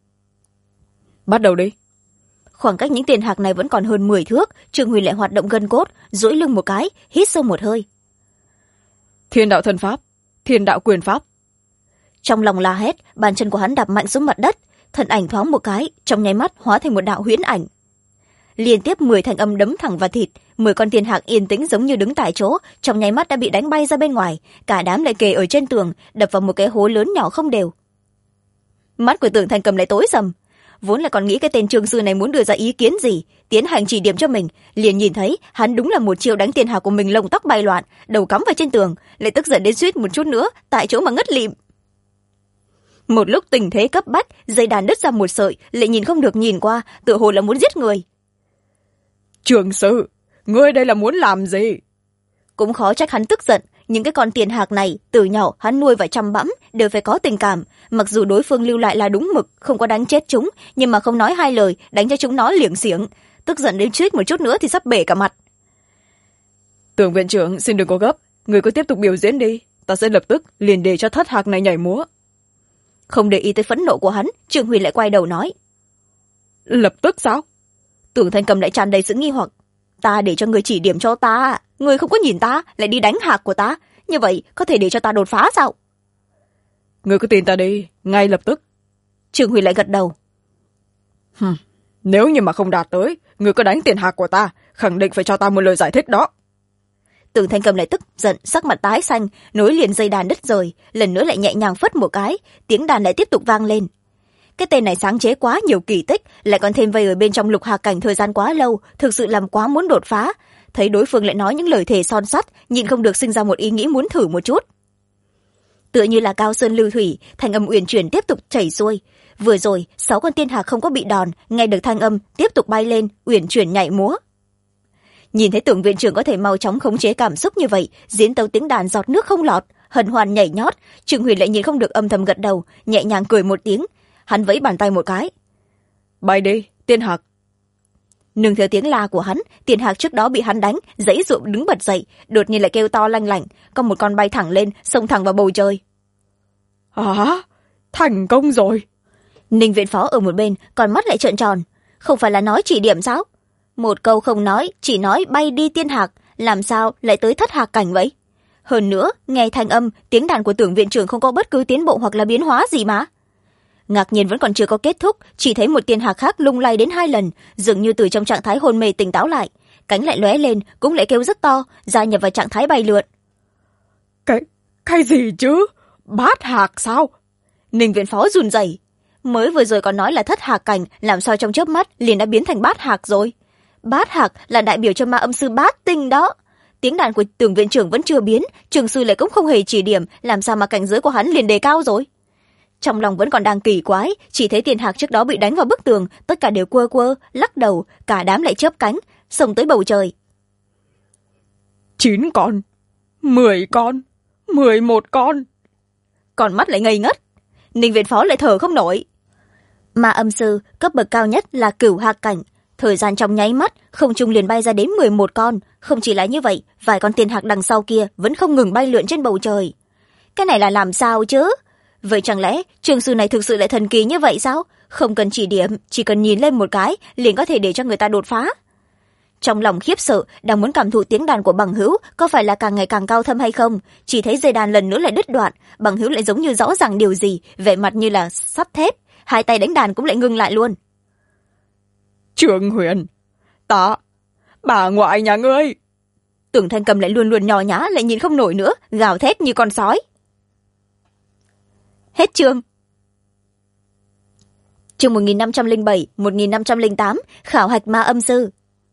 Bắt đầu đi. Khoảng cách những Tiền Hạc này vẫn còn hơn 10 thước, Trương Huy lại hoạt động gân cốt, duỗi lưng một cái, hít sâu một hơi. Thiên đạo thân pháp, thiên đạo quyền pháp. Trong lòng la hét, bàn chân của hắn đạp mạnh xuống mặt đất, thân ảnh thoáng một cái, trong nháy mắt hóa thành một đạo huyễn ảnh. Liên tiếp 10 thanh âm đấm thẳng vào thịt, 10 con Tiên Hạc yên tĩnh giống như đứng tại chỗ, trong nháy mắt đã bị đánh bay ra bên ngoài, cả đám lại kề ở trên tường, đập vào một cái hố lớn nhỏ không đều. Mắt của Tưởng Thanh Cầm lại tối sầm, vốn là còn nghĩ cái tên Trương sư này muốn đưa ra ý kiến gì, tiến hành chỉ điểm cho mình, liền nhìn thấy hắn đúng là một chiêu đánh Tiên Hạc của mình lông tóc bay loạn, đầu cắm vào trên tường, lại tức giận đến suýt một chút nữa tại chỗ mà ngất lịm. Một lúc tình thế cấp bách, dây đàn đứt ra một sợi, lại nhìn không được nhìn qua, tựa hồ là muốn giết người. Trường sư, ngươi đây là muốn làm gì? Cũng khó trách hắn tức giận, những cái con Tiền Hạc này từ nhỏ hắn nuôi và chăm bẵm, đều phải có tình cảm. Mặc dù đối phương lưu lại là đúng mực, không có đánh chết chúng, nhưng mà không nói hai lời, đánh cho chúng nó liệng xiếng, tức giận đến suýt một chút nữa thì sắp bể cả mặt. Tưởng viện trưởng xin đừng có gấp, người cứ tiếp tục biểu diễn đi, ta sẽ lập tức liền để cho Thất Hạc này nhảy múa. Không để ý tới phẫn nộ của hắn, Trương Huy lại quay đầu nói. Lập tức sao? Tưởng Thanh Cầm lại tràn đầy sự nghi hoặc. Ta để cho người chỉ điểm cho ta, người không có nhìn ta lại đi đánh Hạc của ta, như vậy có thể để cho ta đột phá sao? Người cứ tin ta đi, ngay lập tức. Trương Huy lại gật đầu. Nếu như mà không đạt tới, người cứ đánh Tiền Hạc của ta, khẳng định phải cho ta một lời giải thích đó. Tưởng Thanh Cầm lại tức giận, sắc mặt tái xanh, nối liền dây đàn đứt rời, lần nữa lại nhẹ nhàng phất một cái, tiếng đàn lại tiếp tục vang lên. Cái tên này sáng chế quá nhiều kỳ tích, lại còn thêm vây ở bên trong Lục Hạc cảnh thời gian quá lâu, thực sự làm quá muốn đột phá. Thấy đối phương lại nói những lời thề son sắt, nhịn không được sinh ra một ý nghĩ muốn thử một chút. Tựa như là cao sơn lưu thủy, thanh âm uyển chuyển tiếp tục chảy xuôi. Vừa rồi 6 con Tiên Hạc không có bị đòn, nghe được thanh âm tiếp tục bay lên, uyển chuyển nhảy múa. Nhìn thấy Tưởng viện trưởng có thể mau chóng khống chế cảm xúc như vậy, diễn tấu tiếng đàn giọt nước không lọt, hân hoan nhảy nhót, Trương Huyền lại nhìn không được âm thầm gật đầu, nhẹ nhàng cười một tiếng. Hắn vẫy bàn tay một cái. Bay đi, Tiên Hạc. Nương theo tiếng la của hắn, Tiền Hạc trước đó bị hắn đánh, giãy giụa đứng bật dậy, đột nhiên lại kêu to lanh lảnh, có một con bay thẳng lên, xông thẳng vào bầu trời. Hả? Thành công rồi. Ninh viện phó ở một bên, con mắt lại trợn tròn. Không phải là nói chỉ điểm sao? Một câu không nói, chỉ nói bay đi Tiên Hạc, làm sao lại tới Thất Hạc cảnh vậy? Hơn nữa, nghe thanh âm, tiếng đàn của Tưởng viện trưởng không có bất cứ tiến bộ hoặc là biến hóa gì mà. Ngạc nhiên vẫn còn chưa có kết thúc, chỉ thấy một Tiên Hạc khác lung lay đến 2 lần, dường như từ trong trạng thái hôn mê tỉnh táo lại, cánh lại lóe lên, cũng lại kêu rất to, gia nhập vào trạng thái bay lượn. Cái gì chứ? Bát Hạc sao? Ninh viện phó run rẩy. Mới vừa rồi còn nói là Thất Hạc cảnh, làm sao trong chớp mắt liền đã biến thành Bát Hạc rồi. Bát Hạc là đại biểu cho ma âm sư Bát Tinh đó. Tiếng đàn của Tưởng viện trưởng vẫn chưa biến, trường sư lại cũng không hề chỉ điểm, làm sao mà cảnh giới của hắn liền đề cao rồi. Trong lòng vẫn còn đang kỳ quái, chỉ thấy Tiền Hạc trước đó bị đánh vào bức tường, tất cả đều quơ quơ, lắc đầu, cả đám lại chớp cánh, xông tới bầu trời. 9 con, 10 con, 11 con. Còn mắt lại ngây ngất. Ninh viện phó lại thở không nổi. Ma âm sư cấp bậc cao nhất là Cửu Hạc cảnh, thời gian trong nháy mắt không trung liền bay ra đến 11 con. Không chỉ là như vậy, vài con tiên hạc đằng sau kia vẫn không ngừng bay lượn trên bầu trời. Cái này là làm sao chứ? Vậy chẳng lẽ trường sư này thực sự lại thần kỳ như vậy sao? Không cần chỉ điểm, chỉ cần nhìn lên một cái liền có thể để cho người ta đột phá. Trong lòng khiếp sợ, đang muốn cảm thụ tiếng đàn của bằng hữu có phải là càng ngày càng cao thâm hay không, chỉ thấy dây đàn lần nữa lại đứt đoạn. Bằng hữu lại giống như rõ ràng điều gì, vẻ mặt như là sắt thép, hai tay đánh đàn cũng lại ngưng lại luôn. Trương Huyền, bà ngoại nhà ngươi. Tưởng Thanh Cầm lại luôn luôn nhỏ nhã, lại nhìn không nổi nữa, gào thét như con sói. Hết chương. Chương 1507, 1508, khảo hạch ma âm sư.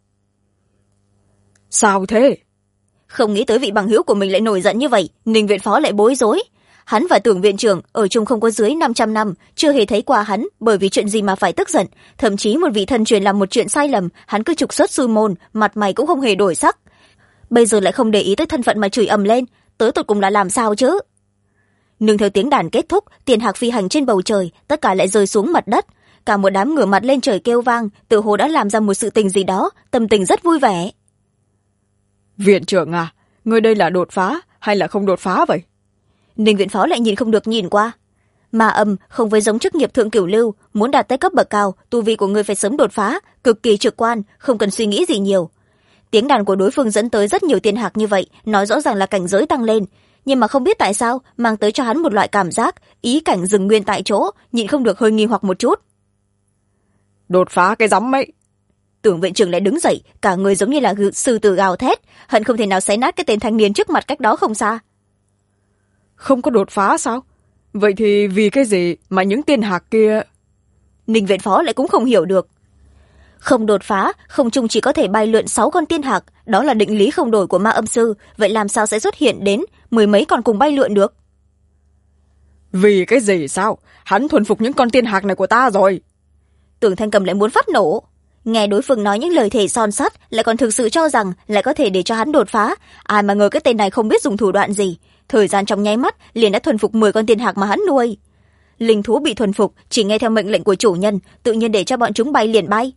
Sao thế? Không nghĩ tới vị bằng hữu của mình lại nổi giận như vậy, Ninh viện phó lại bối rối. Hắn và Tưởng viện trưởng ở chung không có dưới 500 năm, chưa hề thấy qua hắn, bởi vì chuyện gì mà phải tức giận. Thậm chí một vị thần truyền làm một chuyện sai lầm, hắn cứ trục xuất sư môn, mặt mày cũng không hề đổi sắc. Bây giờ lại không để ý tới thân phận mà chửi ầm lên, tới tột cùng là làm sao chứ? Nương theo tiếng đàn kết thúc, tiền hạc phi hành trên bầu trời, tất cả lại rơi xuống mặt đất. Cả một đám ngửa mặt lên trời kêu vang, tự hồ đã làm ra một sự tình gì đó, tâm tình rất vui vẻ. Viện trưởng à, ngươi đây là đột phá hay là không đột phá vậy? Ninh viện phó lại nhìn không được nhìn qua. Ma âm không với giống chức nghiệp thượng cửu lưu, muốn đạt tới cấp bậc cao, tu vi của ngươi phải sớm đột phá, cực kỳ trực quan, không cần suy nghĩ gì nhiều. Tiếng đàn của đối phương dẫn tới rất nhiều tiên hạc như vậy, nói rõ ràng là cảnh giới tăng lên, nhưng mà không biết tại sao mang tới cho hắn một loại cảm giác ý cảnh dừng nguyên tại chỗ, nhịn không được hơi nghi hoặc một chút. Đột phá cái rắm ấy. Tưởng viện trưởng lại đứng dậy, cả người giống như là sư tử gào thét, hận không thể nào xé nát cái tên thanh niên trước mặt cách đó không xa. Không có đột phá sao? Vậy thì vì cái gì mà những tiên hạc kia... Ninh viện phó lại cũng không hiểu được. Không đột phá, không chung chỉ có thể bay lượn 6 con tiên hạc, đó là định lý không đổi của ma âm sư, vậy làm sao sẽ xuất hiện đến 10 mấy con cùng bay lượn được? Vì cái gì sao? Hắn thuần phục những con tiên hạc này của ta rồi. Tưởng Thanh Cầm lại muốn phát nổ. Nghe đối phương nói những lời thề son sắt, lại còn thực sự cho rằng lại có thể để cho hắn đột phá. Ai mà ngờ cái tên này không biết dùng thủ đoạn gì. Thời gian trong nháy mắt liền đã thuần phục 10 con tiên hạc mà hắn nuôi. Linh thú bị thuần phục, chỉ nghe theo mệnh lệnh của chủ nhân, tự nhiên để cho bọn chúng bay liền bay.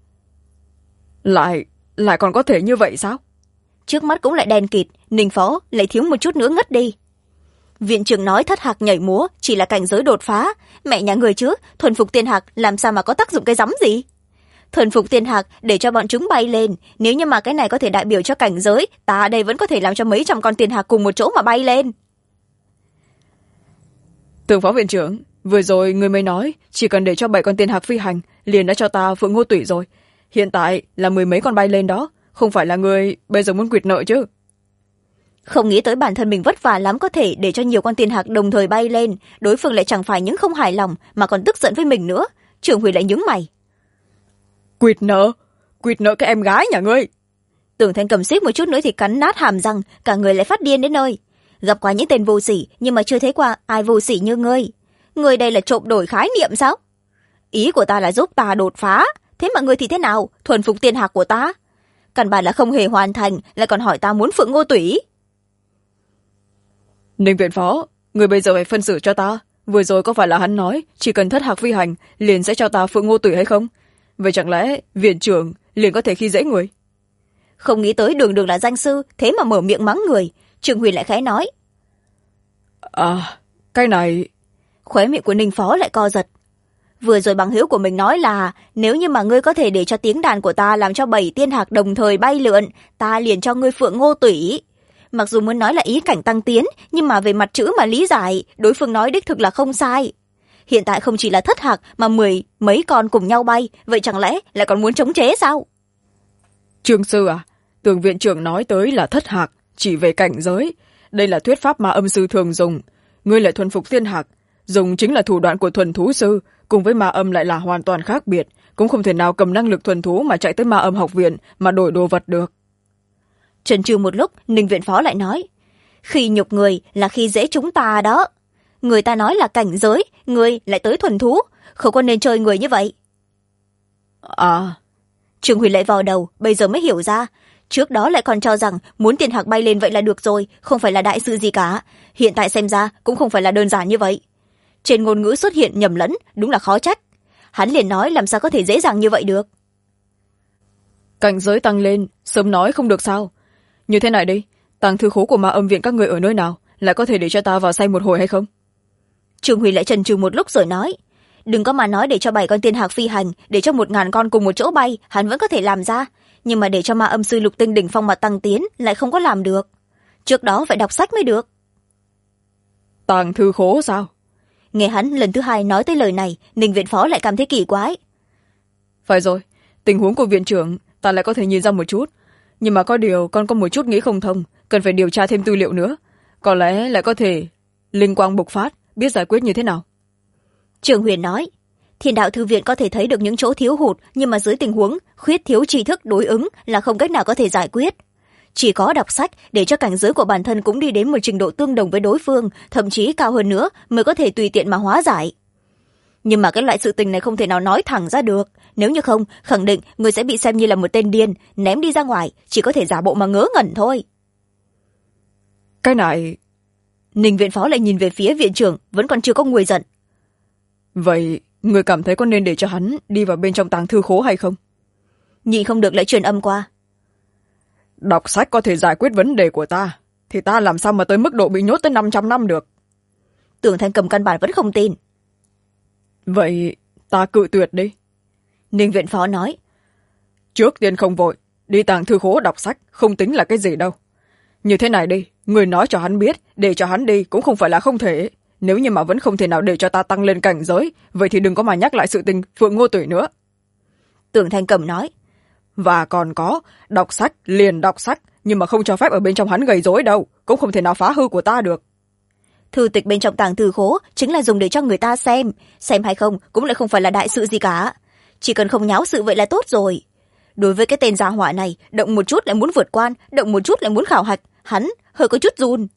Lại còn có thể như vậy sao? Trước mắt cũng lại đen kịt, Ninh phó lại thiếu một chút nữa ngất đi. Viện trưởng nói thất hạc nhảy múa chỉ là cảnh giới đột phá, mẹ nhà người chứ, thuần phục tiên hạc làm sao mà có tác dụng cái rắm gì? Thuần phục tiên hạc để cho bọn chúng bay lên, nếu như mà cái này có thể đại biểu cho cảnh giới, ta ở đây vẫn có thể làm cho mấy trăm con tiên hạc cùng một chỗ mà bay lên. Tưởng phó viện trưởng, vừa rồi người mới nói chỉ cần để cho 7 con tiên hạc phi hành liền đã cho ta phượng ngô tủy rồi, hiện tại là 10 mấy con bay lên đó, không phải là người bây giờ muốn quỵt nợ chứ? Không nghĩ tới bản thân mình vất vả lắm có thể để cho nhiều con tiên hạc đồng thời bay lên, đối phương lại chẳng phải những không hài lòng mà còn tức giận với mình nữa. Trưởng Huy lại nhướng mày. Quỵt nợ cái em gái nhà ngươi. Tưởng Thanh Cầm xít một chút nữa thì cắn nát hàm răng, cả người lại phát điên đến nơi. Gặp qua những tên vô sỉ, nhưng mà chưa thấy qua ai vô sỉ như ngươi. Ngươi đây là trộm đổi khái niệm sao? Ý của ta là giúp ta đột phá, thế mà ngươi thì thế nào? Thuần phục tiên hạc của ta? Căn bản là không hề hoàn thành, lại còn hỏi ta muốn phượng ngô tủy. Ninh viện phó, người bây giờ phải phân xử cho ta. Vừa rồi có phải là hắn nói chỉ cần thất hạc phi hành liền sẽ cho ta phượng ngô tủy hay không? Vậy chẳng lẽ viện trưởng liền có thể khi dễ người? Không nghĩ tới đường đường là danh sư, thế mà mở miệng mắng người. Trường Huyền lại khẽ nói. Cái này... Khóe miệng của Ninh phó lại co giật. Vừa rồi bằng hữu của mình nói là nếu như mà ngươi có thể để cho tiếng đàn của ta làm cho 7 tiên hạc đồng thời bay lượn, ta liền cho ngươi phượng ngô tủy. Mặc dù muốn nói là ý cảnh tăng tiến, nhưng mà về mặt chữ mà lý giải, đối phương nói đích thực là không sai. Hiện tại không chỉ là thất hạc mà 10 mấy con cùng nhau bay, vậy chẳng lẽ lại còn muốn chống chế sao? Trương sư à, Tưởng viện trưởng nói tới là thất hạc, chỉ về cảnh giới. Đây là thuyết pháp mà âm sư thường dùng. Ngươi lại thuần phục tiên hạc, dùng chính là thủ đoạn của thuần thú sư, cùng với ma âm lại là hoàn toàn khác biệt, cũng không thể nào cầm năng lực thuần thú mà chạy tới ma âm học viện mà đổi đồ vật được. Chần chừ một lúc, Ninh viện phó lại nói, khi nhục người là khi dễ chúng ta đó. Người ta nói là cảnh giới, người lại tới thuần thú, không có nên chơi người như vậy. Trương Huy lại vào đầu, bây giờ mới hiểu ra. Trước đó lại còn cho rằng muốn tiên hạc bay lên vậy là được rồi, không phải là đại sự gì cả. Hiện tại xem ra cũng không phải là đơn giản như vậy. Trên ngôn ngữ xuất hiện nhầm lẫn, đúng là khó trách. Hắn liền nói làm sao có thể dễ dàng như vậy được. cảnh giới tăng lên sớm nói không được sao? Như thế này đi, tàng thư khố của ma âm viện các người ở nơi nào, lại có thể để cho ta vào xem một hồi hay không? Trương Huy lại chần chừ một lúc rồi nói, đừng có mà nói để cho 7 con tiên hạc phi hành, để cho 1000 con cùng một chỗ bay, hắn vẫn có thể làm ra, nhưng mà để cho ma âm sư lục tinh đỉnh phong mà tăng tiến lại không có làm được. Trước đó phải đọc sách mới được. Tàng thư khố sao? Nghe hắn lần thứ 2 nói tới lời này, Ninh viện phó lại cảm thấy kỳ quái. Phải rồi, tình huống của viện trưởng ta lại có thể nhìn ra một chút, nhưng mà có điều con có một chút nghĩ không thông, cần phải điều tra thêm tư liệu nữa, có lẽ lại có thể linh quang bộc phát, biết giải quyết như thế nào. Trường Huyền nói, Thiên đạo thư viện có thể thấy được những chỗ thiếu hụt, nhưng mà dưới tình huống khuyết thiếu tri thức đối ứng là không cách nào có thể giải quyết. Chỉ có đọc sách để cho cảnh giới của bản thân cũng đi đến một trình độ tương đồng với đối phương, thậm chí cao hơn nữa, mới có thể tùy tiện mà hóa giải. Nhưng mà cái loại sự tình này không thể nào nói thẳng ra được, nếu như không khẳng định người sẽ bị xem như là một tên điên, ném đi ra ngoài, chỉ có thể giả bộ mà ngớ ngẩn thôi. Cái này... Ninh viện phó lại nhìn về phía viện trưởng, vẫn còn chưa có nguôi giận. Vậy người cảm thấy có nên để cho hắn đi vào bên trong tàng thư khố hay không? Nhị không được lại truyền âm qua. Đọc sách có thể giải quyết vấn đề của ta, thì ta làm sao mà tới mức độ bị nhốt tới 500 năm được? Tưởng Thanh Cầm căn bản vẫn không tin. Vậy ta cự tuyệt đi. Ninh viện phó nói, trước tiên không vội, đi tàng thư khố đọc sách không tính là cái gì đâu. Như thế này đi, người nói cho hắn biết, để cho hắn đi cũng không phải là không thể. Nếu như mà vẫn không thể nào để cho ta tăng lên cảnh giới, vậy thì đừng có mà nhắc lại sự tình Phượng Ngô Tủy nữa. Tưởng Thanh Cầm nói, và còn có, đọc sách liền đọc sách, nhưng mà không cho phép ở bên trong hắn gây rối đâu, cũng không thể nào phá hư của ta được. Thư tịch bên trong tàng thư khố chính là dùng để cho người ta xem hay không cũng lại không phải là đại sự gì cả, chỉ cần không nháo sự vậy là tốt rồi. Đối với cái tên gia hỏa này, động một chút lại muốn vượt quan, động một chút lại muốn khảo hạch, hắn hơi có chút run.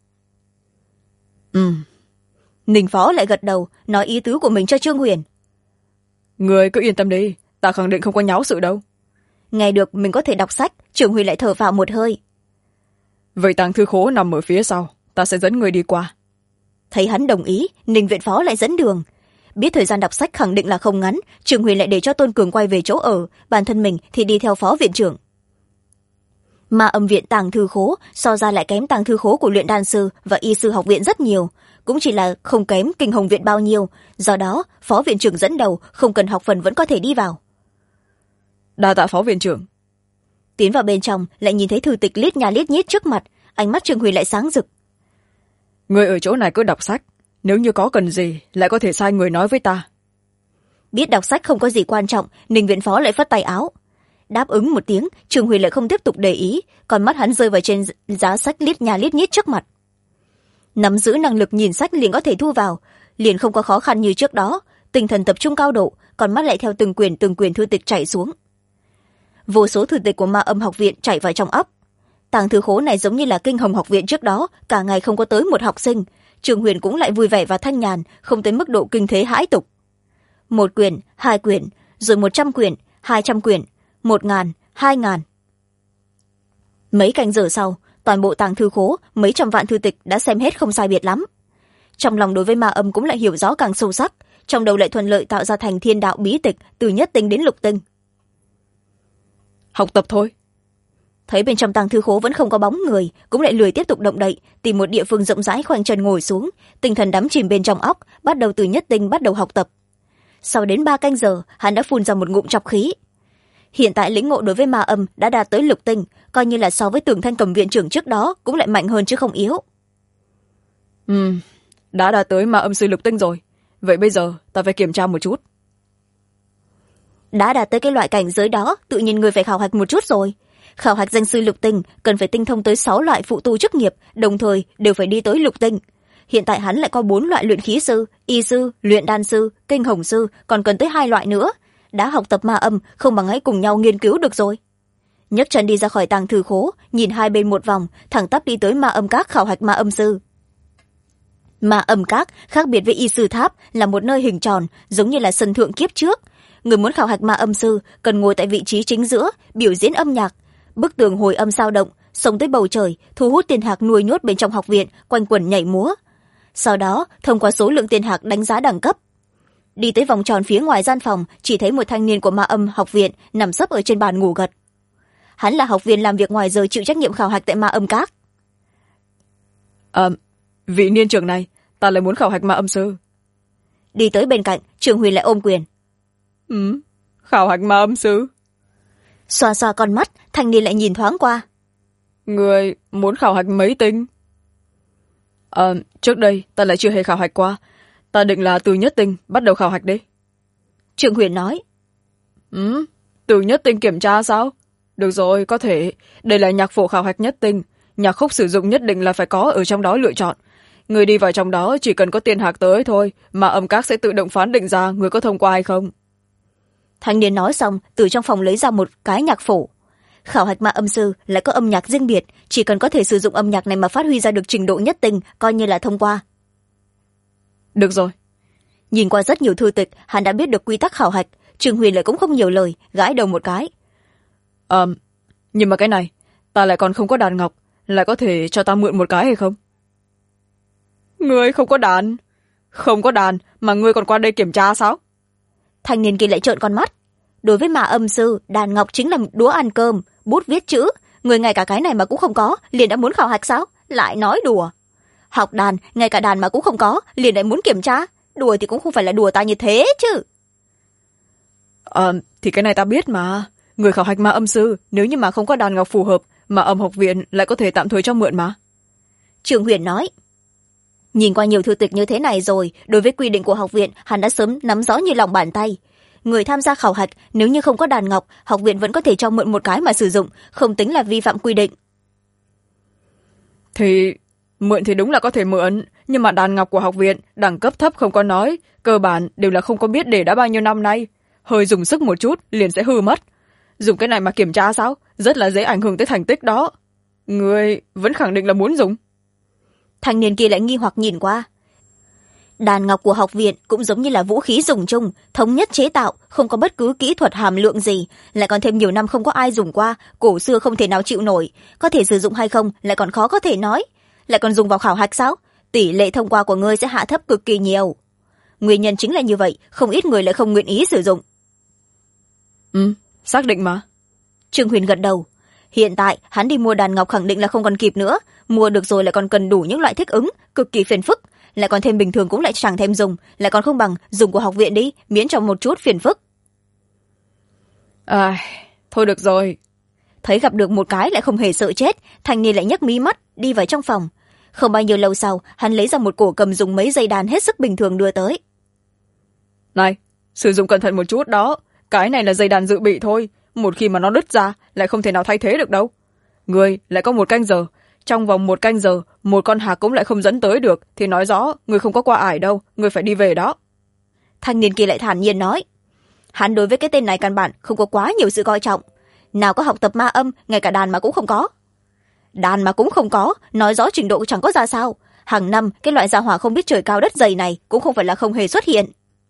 Ninh phó lại gật đầu, nói ý tứ của mình cho Trương Huyền. Người cứ yên tâm đi, ta khẳng định không có nháo sự đâu. Nghe được mình có thể đọc sách, Trương Huyền lại thở phào một hơi. Vậy tàng thư khố nằm ở phía sau, ta sẽ dẫn người đi qua. Thấy hắn đồng ý, Ninh viện phó lại dẫn đường. Biết thời gian đọc sách khẳng định là không ngắn, Trương Huyền lại để cho Tôn Cường quay về chỗ ở, bản thân mình thì đi theo phó viện trưởng. Ma âm viện tàng thư khố so ra lại kém tàng thư khố của luyện đan sư và y sư học viện rất nhiều, cũng chỉ là không kém kinh hồng viện bao nhiêu, do đó phó viện trưởng dẫn đầu, không cần học phần vẫn có thể đi vào. Đa tạ phó viện trưởng. Tiến vào bên trong lại nhìn thấy thư tịch lít nhà lít nhít trước mặt, ánh mắt Trương Huyền lại sáng rực. Người ở chỗ này cứ đọc sách, nếu như có cần gì lại có thể sai người nói với ta. Biết đọc sách không có gì quan trọng, Ninh viện phó lại phất tay áo. Đáp ứng một tiếng, Trương Huyền lại không tiếp tục để ý, còn mắt hắn rơi vào trên giá sách lít nhà lít nhít trước mặt. Nắm giữ năng lực nhìn sách liền có thể thu vào, liền không có khó khăn như trước đó, tinh thần tập trung cao độ, còn mắt lại theo từng quyển thư tịch chảy xuống. Vô số thư tịch của ma âm học viện chảy vào trong óc. Tàng thư khố này giống như là kinh hồng học viện trước đó, cả ngày không có tới một học sinh. Trương Huyền cũng lại vui vẻ và thanh nhàn, không tới mức độ kinh thế hãi tục. 1 quyển, 2 quyển, rồi 100 quyển, 200 quyển, 1000, 2000. Mấy canh giờ sau, toàn bộ tàng thư khố mấy trăm vạn thư tịch đã xem hết không sai biệt lắm. Trong lòng đối với ma âm cũng lại hiểu rõ càng sâu sắc, trong đầu lại thuận lợi tạo ra thành thiên đạo bí tịch từ nhất tinh đến lục tinh. Học tập thôi. Thấy bên trong tàng thư khố vẫn không có bóng người, cũng lại lười tiếp tục động đậy, tìm một địa phương rộng rãi khoanh chân ngồi xuống, tinh thần đắm chìm bên trong óc, bắt đầu từ nhất tinh bắt đầu học tập. Sau đến 3 canh giờ, hắn đã phun ra một ngụm trọc khí. Hiện tại lĩnh ngộ đối với ma âm đã đạt tới lục tinh, coi như là so với Tưởng Thanh Cầm viện trưởng trước đó cũng lại mạnh hơn chứ không yếu. Đã đạt tới ma âm sư lục tinh rồi, vậy bây giờ ta phải kiểm tra một chút. Đã đạt tới cái loại cảnh giới đó, tự nhiên người phải khảo hạch một chút rồi. Khảo hạch danh sư lục tinh cần phải tinh thông tới 6 loại phụ tu chức nghiệp, đồng thời đều phải đi tới lục tinh. Hiện tại hắn lại có 4 loại luyện khí sư, y sư, luyện đan sư, kinh hồng sư, còn cần tới 2 loại nữa. Đã học tập ma âm, không bằng hãy cùng nhau nghiên cứu được rồi. Nhấc chân đi ra khỏi tàng thư khố, nhìn hai bên một vòng, thẳng tắp đi tới ma âm các khảo hạch ma âm sư. Ma âm các khác biệt với y sư tháp, là một nơi hình tròn, giống như là sân thượng kiếp trước. Người muốn khảo hạch ma âm sư cần ngồi tại vị trí chính giữa, biểu diễn âm nhạc, bức tường hồi âm sao động, sống tới bầu trời, thu hút tiên hạc nuôi nhốt bên trong học viện, quanh quẩn nhảy múa. Sau đó thông qua số lượng tiên hạc đánh giá đẳng cấp. Đi tới vòng tròn phía ngoài gian phòng, chỉ thấy một thanh niên của ma âm học viện nằm sấp ở trên bàn ngủ gật. hắn là học viên làm việc ngoài giờ chịu trách nhiệm khảo hạch tại ma âm các. Vị niên trưởng này, ta lại muốn khảo hạch ma âm sư. Đi tới bên cạnh, Trường Huyền lại ôm quyền. Khảo hạch ma âm sư? Xoa xoa con mắt, thanh niên lại nhìn thoáng qua. Người muốn khảo hạch mấy tinh? Trước đây ta lại chưa hề khảo hạch qua. Ta định là từ nhất tinh bắt đầu khảo hạch đi. Trường Huyền nói. Từ nhất tinh kiểm tra sao? Được rồi, có thể. Đây là nhạc phổ khảo hạch nhất tinh. Nhạc khúc sử dụng nhất định là phải có ở trong đó lựa chọn. Người đi vào trong đó chỉ cần có tiền hạc tới thôi, mà âm các sẽ tự động phán định ra người có thông qua hay không. Thanh niên nói xong, từ trong phòng lấy ra một cái nhạc phổ. Khảo hạch ma âm sư lại có âm nhạc riêng biệt, chỉ cần có thể sử dụng âm nhạc này mà phát huy ra được trình độ nhất tinh, coi như là thông qua. Được rồi. Nhìn qua rất nhiều thư tịch, hắn đã biết được quy tắc khảo hạch. Trường Huyền lại cũng không nhiều lời, gãi đầu một cái. Nhưng mà cái này, ta lại còn không có đàn ngọc, lại có thể cho ta mượn một cái hay không? Ngươi không có đàn? Không có đàn mà ngươi còn qua đây kiểm tra sao? Thanh niên kia lại trợn con mắt. Đối với ma âm sư, đàn ngọc chính là đũa ăn cơm, bút viết chữ. Người ngay cả cái này mà cũng không có, liền đã muốn khảo hạch sao? Lại nói đùa. Học đàn, ngay cả đàn mà cũng không có, liền lại muốn kiểm tra. Đùa thì cũng không phải là đùa ta như thế chứ. Thì cái này ta biết mà. Người khảo hạch ma âm sư, nếu như mà không có đàn ngọc phù hợp, mà âm học viện lại có thể tạm thời cho mượn mà. Trường Huyền nói. Nhìn qua nhiều thư tịch như thế này rồi, đối với quy định của học viện, hắn đã sớm nắm rõ như lòng bàn tay. Người tham gia khảo hạch, nếu như không có đàn ngọc, học viện vẫn có thể cho mượn một cái mà sử dụng, không tính là vi phạm quy định. Thì mượn thì đúng là có thể mượn, nhưng mà đàn ngọc của học viện, đẳng cấp thấp không có nói, cơ bản đều là không có biết để đã bao nhiêu năm nay. Hơi dùng sức một chút, liền sẽ hư mất. Dùng cái này mà kiểm tra sao? Rất là dễ ảnh hưởng tới thành tích đó. Người vẫn khẳng định là muốn dùng. Thanh niên kia lại nghi hoặc nhìn qua. Đàn ngọc của học viện cũng giống như là vũ khí dùng chung, thống nhất chế tạo, không có bất cứ kỹ thuật hàm lượng gì, lại còn thêm nhiều năm không có ai dùng qua, cổ xưa không thể nào chịu nổi, có thể sử dụng hay không lại còn khó có thể nói, lại còn dùng vào khảo hạch sao? Tỷ lệ thông qua của ngươi sẽ hạ thấp cực kỳ nhiều. Nguyên nhân chính là như vậy, không ít người lại không nguyện ý sử dụng. Xác định mà. Trương Huyền gật đầu. Hiện tại hắn đi mua đàn ngọc khẳng định là không còn kịp nữa, mua được rồi lại còn cần đủ những loại thích ứng, cực kỳ phiền phức, lại còn thêm bình thường cũng lại chẳng thêm dùng, lại còn không bằng dùng của học viện đi, miễn cho một chút phiền phức. Thôi được rồi. Thấy gặp được một cái lại không hề sợ chết, thanh niên lại nhấc mí mắt đi vào trong phòng. Không bao nhiêu lâu sau, hắn lấy ra một cổ cầm dùng mấy dây đàn hết sức bình thường đưa tới. Này, sử dụng cẩn thận một chút đó, cái này là dây đàn dự bị thôi, một khi mà nó đứt ra lại không thể nào thay thế được đâu. Người lại có 1 canh giờ, trong vòng 1 canh giờ một con hạc cũng lại không dẫn tới được, thì nói rõ người không có qua ải đâu, người phải đi về đó. Thanh niên kia lại thản nhiên nói. Hắn đối với cái tên này căn bản không có quá nhiều sự coi trọng, nào có học tập ma âm, ngay cả đàn mà cũng không có. Đàn mà cũng không có, nói rõ trình độ chẳng có ra sao. Hàng năm cái loại gia hỏa không biết trời cao đất dày này cũng không phải là không hề xuất hiện.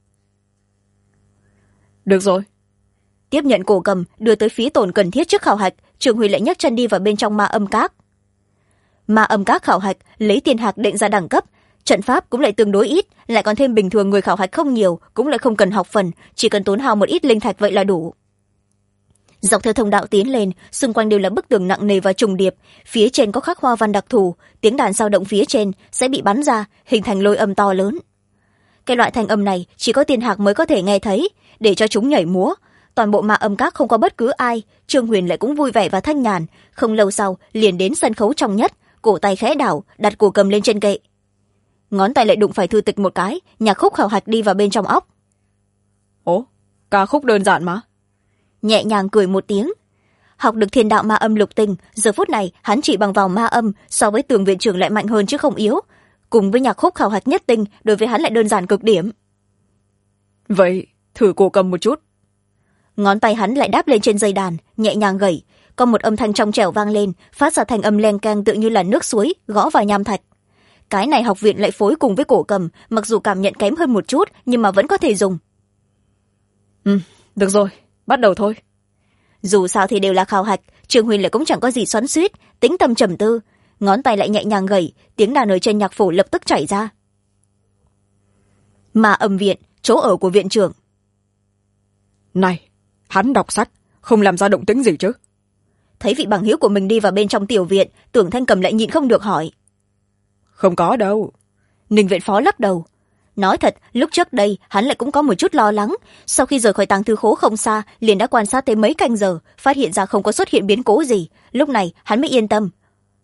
Được rồi. Tiếp nhận cổ cầm, đưa tới phí tổn cần thiết trước khảo hạch, Trường Huy lại nhấc chân đi vào bên trong ma âm các. Ma âm các khảo hạch lấy tiền hạc định ra đẳng cấp, trận pháp cũng lại tương đối ít, lại còn thêm bình thường người khảo hạch không nhiều, cũng lại không cần học phần, chỉ cần tốn hao một ít linh thạch vậy là đủ. Dọc theo thông đạo tiến lên, xung quanh đều là bức tường nặng nề và trùng điệp, phía trên có khắc hoa văn đặc thù, tiếng đàn dao động phía trên sẽ bị bắn ra, hình thành lôi âm to lớn. Cái loại thanh âm này chỉ có tiền hạc mới có thể nghe thấy, để cho chúng nhảy múa. Toàn bộ ma âm các không có bất cứ ai, Trương Huyền lại cũng vui vẻ và thanh nhàn, không lâu sau liền đến sân khấu trong nhất, cổ tay khẽ đảo, đặt cổ cầm lên trên kệ. Ngón tay lại đụng phải thư tịch một cái, nhạc khúc khảo hạch đi vào bên trong óc. Ồ, ca khúc đơn giản mà. Nhẹ nhàng cười một tiếng. Học được thiên đạo ma âm lục tinh, giờ phút này hắn chỉ bằng vào ma âm, so với Tường viện trưởng lại mạnh hơn chứ không yếu. Cùng với nhạc khúc khảo hạch nhất tinh, đối với hắn lại đơn giản cực điểm. Vậy, thử cổ cầm một chút. Ngón tay hắn lại đáp lên trên dây đàn, nhẹ nhàng gẩy, có một âm thanh trong trẻo vang lên, phát ra thanh âm len keng tựa như là nước suối gõ vào nham thạch. Cái này học viện lại phối cùng với cổ cầm, mặc dù cảm nhận kém hơn một chút, nhưng mà vẫn có thể dùng. Được rồi, bắt đầu thôi. Dù sao thì đều là khảo hạch, Trương Huy lại cũng chẳng có gì xoắn xuýt, tĩnh tâm trầm tư, ngón tay lại nhẹ nhàng gẩy, tiếng đàn ở trên nhạc phổ lập tức chảy ra. Ma âm viện, chỗ ở của viện trưởng. Này, hắn đọc sách, không làm ra động tĩnh gì chứ? thấy vị bằng hữu của mình đi vào bên trong tiểu viện, Tưởng Thanh Cầm lại nhịn không được hỏi. Không có đâu. Ninh viện phó lắc đầu. Nói thật, lúc trước đây hắn lại cũng có một chút lo lắng. Sau khi rời khỏi tàng thư khố không xa, liền đã quan sát tới mấy canh giờ, phát hiện ra không có xuất hiện biến cố gì. Lúc này hắn mới yên tâm.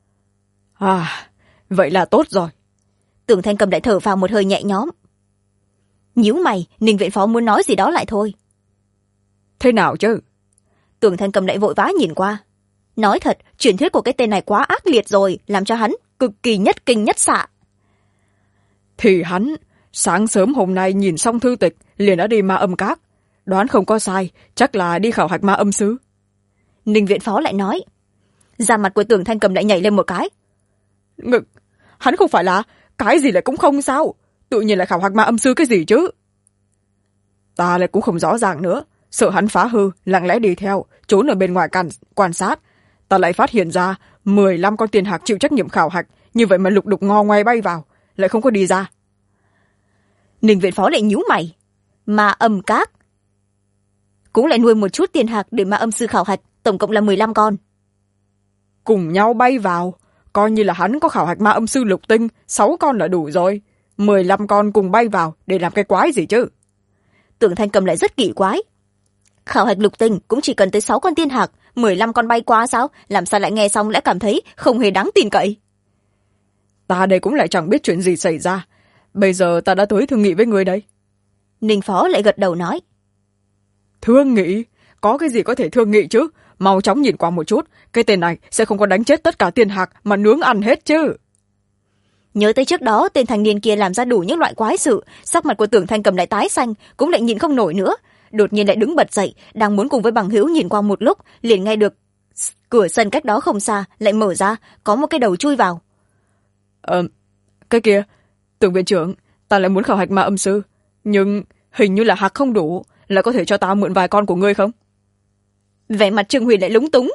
Vậy là tốt rồi. Tưởng Thanh Cầm lại thở phào một hơi nhẹ nhõm. Nhíu mày, Ninh viện phó muốn nói gì đó lại thôi. Thế nào chứ? Tưởng Thanh Cầm lại vội vã nhìn qua. Nói thật, truyền thuyết của cái tên này quá ác liệt rồi, làm cho hắn cực kỳ nhất kinh nhất xạ. Thì hắn sáng sớm hôm nay nhìn xong thư tịch liền đã đi ma âm các, đoán không có sai, chắc là đi khảo hạch ma âm sứ. Ninh viện phó lại nói. Da mặt của Tưởng Thanh Cầm lại nhảy lên một cái. Ngực, hắn không phải là cái gì lại cũng không sao, tự nhiên lại khảo hạch ma âm sư cái gì chứ? Ta lại cũng không rõ ràng nữa, sợ hắn phá hư, lặng lẽ đi theo, trốn ở bên ngoài quan sát. Ta lại phát hiện ra 15 con tiền hạc chịu trách nhiệm khảo hạch, như vậy mà lục đục ngò ngoe bay vào, lại không có đi ra. Ninh viện phó lại nhíu mày. Ma âm các cũng lại nuôi một chút tiền hạc để ma âm sư khảo hạch, tổng cộng là 15 con. Cùng nhau bay vào, coi như là hắn có khảo hạch ma âm sư lục tinh, 6 con là đủ rồi. 15 con cùng bay vào để làm cái quái gì chứ? Tưởng Thanh Cầm lại rất kỳ quái. Khảo hạch lục tinh cũng chỉ cần tới 6 con tiên hạc, 15 con bay qua sao? Làm sao lại nghe xong lại cảm thấy không hề đáng tin cậy? Ta đây cũng lại chẳng biết chuyện gì xảy ra. Bây giờ ta đã tới thương nghị với người đây. Ninh phó lại gật đầu nói. Thương nghị? Có cái gì có thể thương nghị chứ? Mau chóng nhìn qua một chút, cái tên này sẽ không có đánh chết tất cả tiên hạc mà nướng ăn hết chứ. Nhớ tới trước đó tên thanh niên kia làm ra đủ những loại quái sự, sắc mặt của Tưởng Thanh Cầm lại tái xanh, cũng lại nhìn không nổi nữa. Đột nhiên lại đứng bật dậy, đang muốn cùng với bằng hữu nhìn qua một lúc, liền nghe được cửa sân cách đó không xa lại mở ra, có một cái đầu chui vào. Cái kia, Tưởng viện trưởng, ta lại muốn khảo hạch ma âm sư, nhưng hình như là hạc không đủ, là có thể cho ta mượn vài con của ngươi không? Vẻ mặt Trương Huyền lại lúng túng.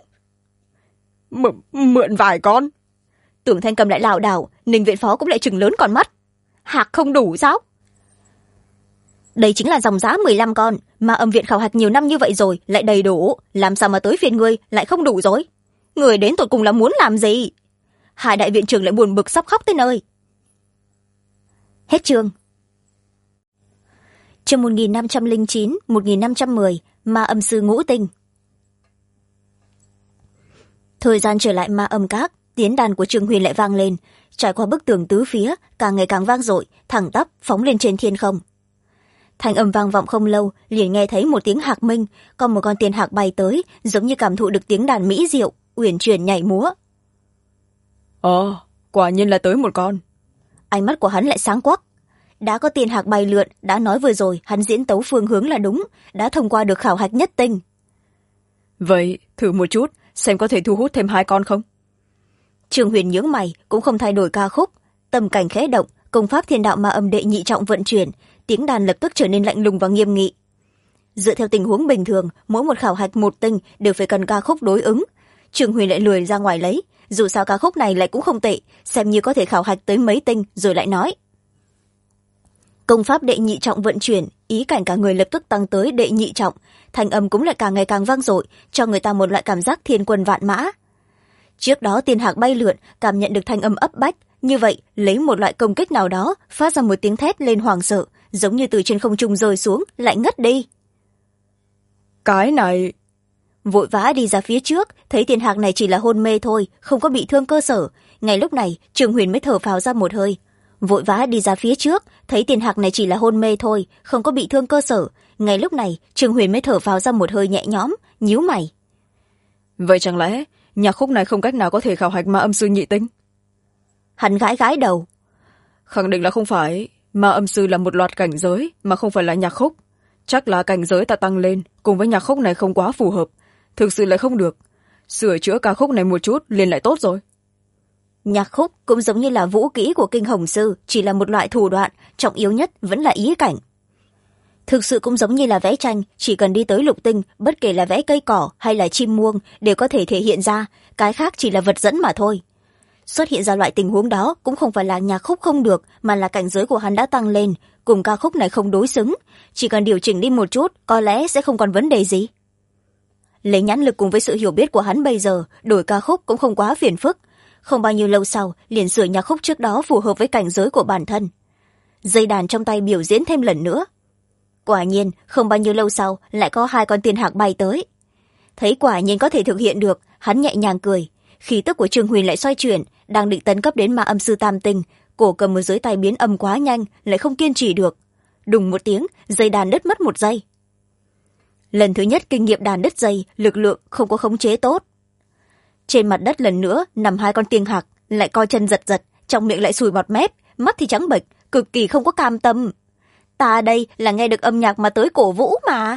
Mượn vài con? Tưởng Thanh Cầm lại lảo đảo, Ninh viện phó cũng lại trừng lớn con mắt. Hạc không đủ sao? Đây chính là dòng giá 15 con, mà âm viện khảo hạch nhiều năm như vậy rồi lại đầy đủ, làm sao mà tới phiên ngươi lại không đủ rồi? Người đến tụi cùng là muốn làm gì? Hai đại viện trưởng lại buồn bực sắp khóc tới nơi. Hết chương. Chương 1509, 1510, ma âm sư ngũ tinh. Thời gian trở lại ma âm các, tiếng đàn của Trương Huyền lại vang lên, trải qua bức tường tứ phía, càng ngày càng vang dội, thẳng tắp phóng lên trên thiên không. Thanh âm vang vọng không lâu, liền nghe thấy một tiếng hạc minh, có một con tiên hạc bay tới, giống như cảm thụ được tiếng đàn mỹ diệu, uyển chuyển nhảy múa. Quả nhiên là tới một con. Ánh mắt của hắn lại sáng quắc. Đã có tiên hạc bay lượn, đã nói vừa rồi hắn diễn tấu phương hướng là đúng, đã thông qua được khảo hạch nhất tinh. Vậy thử một chút, xem có thể thu hút thêm 2 con không? Trương Huyền nhướng mày, cũng không thay đổi ca khúc. Tâm cảnh khẽ động, công pháp thiên đạo ma âm đệ nhị trọng vận chuyển, tiếng đàn lập tức trở nên lạnh lùng và nghiêm nghị. Dựa theo tình huống bình thường, mỗi một khảo hạch một tinh đều phải cần ca khúc đối ứng. Trương Huyền lại lười ra ngoài lấy, dù sao ca khúc này lại cũng không tệ, xem như có thể khảo hạch tới mấy tinh rồi lại nói. Công pháp đệ nhị trọng vận chuyển, ý cảnh cả người lập tức tăng tới đệ nhị trọng, thanh âm cũng lại càng ngày càng vang dội, cho người ta một loại cảm giác thiên quân vạn mã. Trước đó tiên hạc bay lượn, cảm nhận được thanh âm ấp bách, như vậy lấy một loại công kích nào đó, phát ra một tiếng thét lên hoảng sợ, giống như từ trên không trung rơi xuống, lại ngất đi. Cái này... Vội vã đi ra phía trước, thấy tiên hạc này chỉ là hôn mê thôi, không có bị thương cơ sở. Ngay lúc này, Trương Huyền mới thở phào ra một hơi. Vội vã đi ra phía trước, thấy tiên hạc này chỉ là hôn mê thôi, không có bị thương cơ sở. Ngay lúc này, Trương Huyền mới thở phào ra một hơi nhẹ nhõm, nhíu mày. Vậy chẳng lẽ nhạc khúc này không cách nào có thể khảo hạch ma âm sư nhị tinh? Hắn gãi gãi đầu. Khẳng định là không phải. Ma âm sư là một loạt cảnh giới, mà không phải là nhạc khúc. Chắc là cảnh giới ta tăng lên, cùng với nhạc khúc này không quá phù hợp. Thực sự lại không được. Sửa chữa ca khúc này một chút liền lại tốt rồi. Nhạc khúc cũng giống như là vũ kỹ của kinh hồng sư, chỉ là một loại thủ đoạn, trọng yếu nhất vẫn là ý cảnh. Thực sự cũng giống như là vẽ tranh, chỉ cần đi tới lục tinh, bất kể là vẽ cây cỏ hay là chim muông đều có thể thể hiện ra, cái khác chỉ là vật dẫn mà thôi. Xuất hiện ra loại tình huống đó cũng không phải là nhạc khúc không được, mà là cảnh giới của hắn đã tăng lên, cùng ca khúc này không đối xứng, chỉ cần điều chỉnh đi một chút, có lẽ sẽ không còn vấn đề gì. lấy nhãn lực cùng với sự hiểu biết của hắn bây giờ, đổi ca khúc cũng không quá phiền phức. Không bao nhiêu lâu sau, liền sửa nhạc khúc trước đó phù hợp với cảnh giới của bản thân. Dây đàn trong tay biểu diễn thêm lần nữa. Quả nhiên, không bao nhiêu lâu sau, lại có 2 con tiên hạc bay tới. Thấy quả nhiên có thể thực hiện được, hắn nhẹ nhàng cười. Khí tức của Trương Huyền lại xoay chuyển, đang định tấn cấp đến ma âm sư tam tinh, cổ cầm ở dưới tay biến âm quá nhanh, lại không kiên trì được. Đùng một tiếng, dây đàn đứt mất 1 giây. Lần thứ nhất kinh nghiệm đàn đứt dây, lực lượng không có khống chế tốt. Trên mặt đất lần nữa nằm 2 con tiên hạc, lại co chân giật giật, trong miệng lại sùi bọt mép, mắt thì trắng bệch, cực kỳ không có cam tâm. Ta đây là nghe được âm nhạc mà tới cổ vũ mà.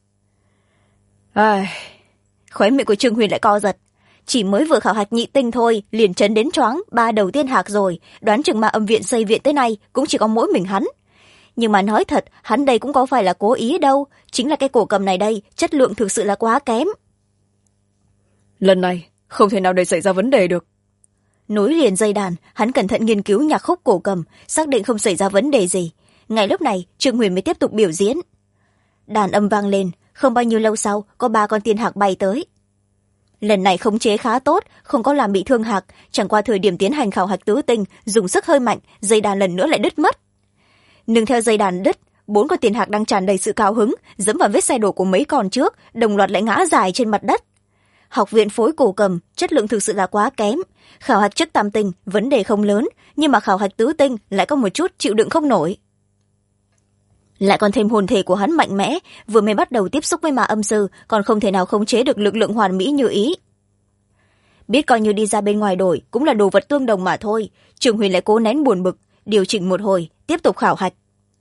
Khóe miệng của Trương Huyền lại co giật. Chỉ mới vừa khảo hạch nhị tinh thôi, liền chấn đến choáng 3 đầu tiên hạc rồi, đoán chừng ma âm viện xây viện tới nay cũng chỉ có mỗi mình hắn. Nhưng mà nói thật, hắn đây cũng có phải là cố ý đâu, chính là cái cổ cầm này đây, chất lượng thực sự là quá kém. Lần này, không thể nào để xảy ra vấn đề được. Nối liền dây đàn, hắn cẩn thận nghiên cứu nhạc khúc cổ cầm, xác định không xảy ra vấn đề gì. Ngay lúc này, Trương Huyền mới tiếp tục biểu diễn. Đàn âm vang lên, không bao nhiêu lâu sau, có 3 con tiên hạc bay tới. Lần này khống chế khá tốt, không có làm bị thương hạc, chẳng qua thời điểm tiến hành khảo hạch tứ tinh, dùng sức hơi mạnh, dây đàn lần nữa lại đứt mất. Nương theo dây đàn đứt, 4 con tiên hạc đang tràn đầy sự cao hứng, dẫm vào vết xe đổ của mấy con trước, đồng loạt lại ngã dài trên mặt đất. Học viện phối cổ cầm, chất lượng thực sự là quá kém. Khảo hạch chất tam tinh, vấn đề không lớn, nhưng mà khảo hạch tứ tinh lại có một chút chịu đựng không nổi. Lại còn thêm hồn thể của hắn mạnh mẽ, vừa mới bắt đầu tiếp xúc với ma âm sư, còn không thể nào khống chế được lực lượng hoàn mỹ như ý. Biết coi như đi ra bên ngoài đổi, cũng là đồ vật tương đồng mà thôi. Trường Huyền lại cố nén buồn bực, điều chỉnh một hồi, tiếp tục khảo hạch.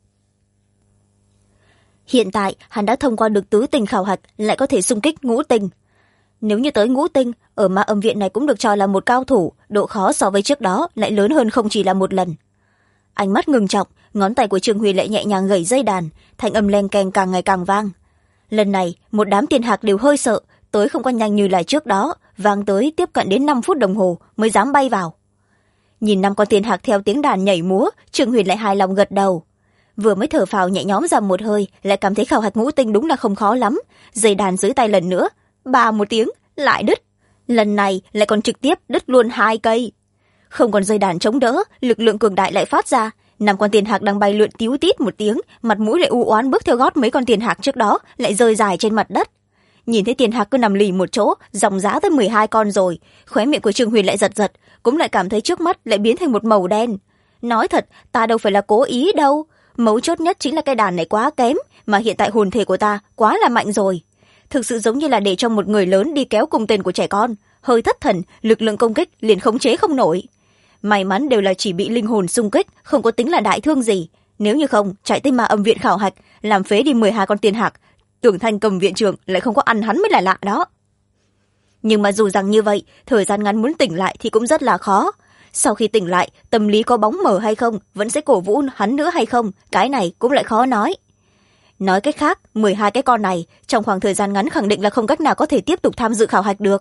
Hiện tại, hắn đã thông qua được tứ tinh khảo hạch, lại có thể xung kích ngũ tinh. Nếu như tới ngũ tinh, ở ma âm viện này cũng được cho là một cao thủ, độ khó so với trước đó lại lớn hơn không chỉ là một lần. Ánh mắt ngừng trọng, ngón tay của Trương Huy lại nhẹ nhàng gảy dây đàn, thanh âm len keng càng ngày càng vang. Lần này, một đám tiên hạc đều hơi sợ, tới không có nhanh như là trước đó, vang tới tiếp cận đến 5 phút đồng hồ mới dám bay vào. Nhìn 5 con tiên hạc theo tiếng đàn nhảy múa, Trương Huyền lại hài lòng gật đầu. Vừa mới thở phào nhẹ nhõm ra một hơi, lại cảm thấy khảo hạch ngũ tinh đúng là không khó lắm. Dây đàn dưới tay lần nữa, ba một tiếng, lại đứt. Lần này lại còn trực tiếp đứt luôn 2 cây. Không còn dây đàn chống đỡ, lực lượng cường đại lại phát ra. 5 con tiền hạc đang bay lượn tíu tít một tiếng, mặt mũi lại u oán bước theo gót mấy con tiền hạc trước đó, lại rơi dài trên mặt đất. Nhìn thấy tiền hạc cứ nằm lì một chỗ, dòng giá tới 12 con rồi, khóe miệng của Trương Huyền lại giật giật, cũng lại cảm thấy trước mắt lại biến thành một màu đen. Nói thật, ta đâu phải là cố ý đâu. Mấu chốt nhất chính là cái đàn này quá kém, mà hiện tại hồn thể của ta quá là mạnh rồi. Thực sự giống như là để cho một người lớn đi kéo cung tên của trẻ con, hơi thất thần, lực lượng công kích liền khống chế không nổi. May mắn đều là chỉ bị linh hồn xung kích, không có tính là đại thương gì. Nếu như không, chạy tới ma âm viện khảo hạch, làm phế đi 12 con tiền hạc, tưởng Thanh Cầm viện trưởng lại không có ăn hắn mới là lạ đó. Nhưng mà dù rằng như vậy, thời gian ngắn muốn tỉnh lại thì cũng rất là khó. Sau khi tỉnh lại, tâm lý có bóng mờ hay không, vẫn sẽ cổ vũ hắn nữa hay không, cái này cũng lại khó nói. Nói cách khác, 12 cái con này, trong khoảng thời gian ngắn khẳng định là không cách nào có thể tiếp tục tham dự khảo hạch được.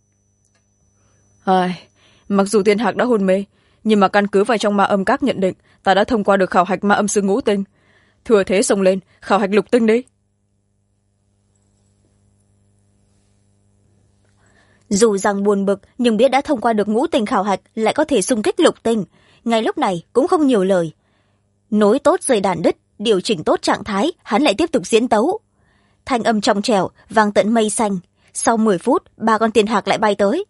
Mặc dù tiên hạc đã hôn mê, nhưng mà căn cứ vào trong ma âm các nhận định, ta đã thông qua được khảo hạch ma âm sư ngũ tinh. Thừa thế xông lên, khảo hạch lục tinh đi. Dù rằng buồn bực, nhưng biết đã thông qua được ngũ tinh khảo hạch lại có thể xung kích lục tinh. Ngay lúc này cũng không nhiều lời. Nối tốt dây đàn đứt, điều chỉnh tốt trạng thái, hắn lại tiếp tục diễn tấu. Thanh âm trong trẻo, vang tận mây xanh. Sau 10 phút, 3 con tiền hạc lại bay tới.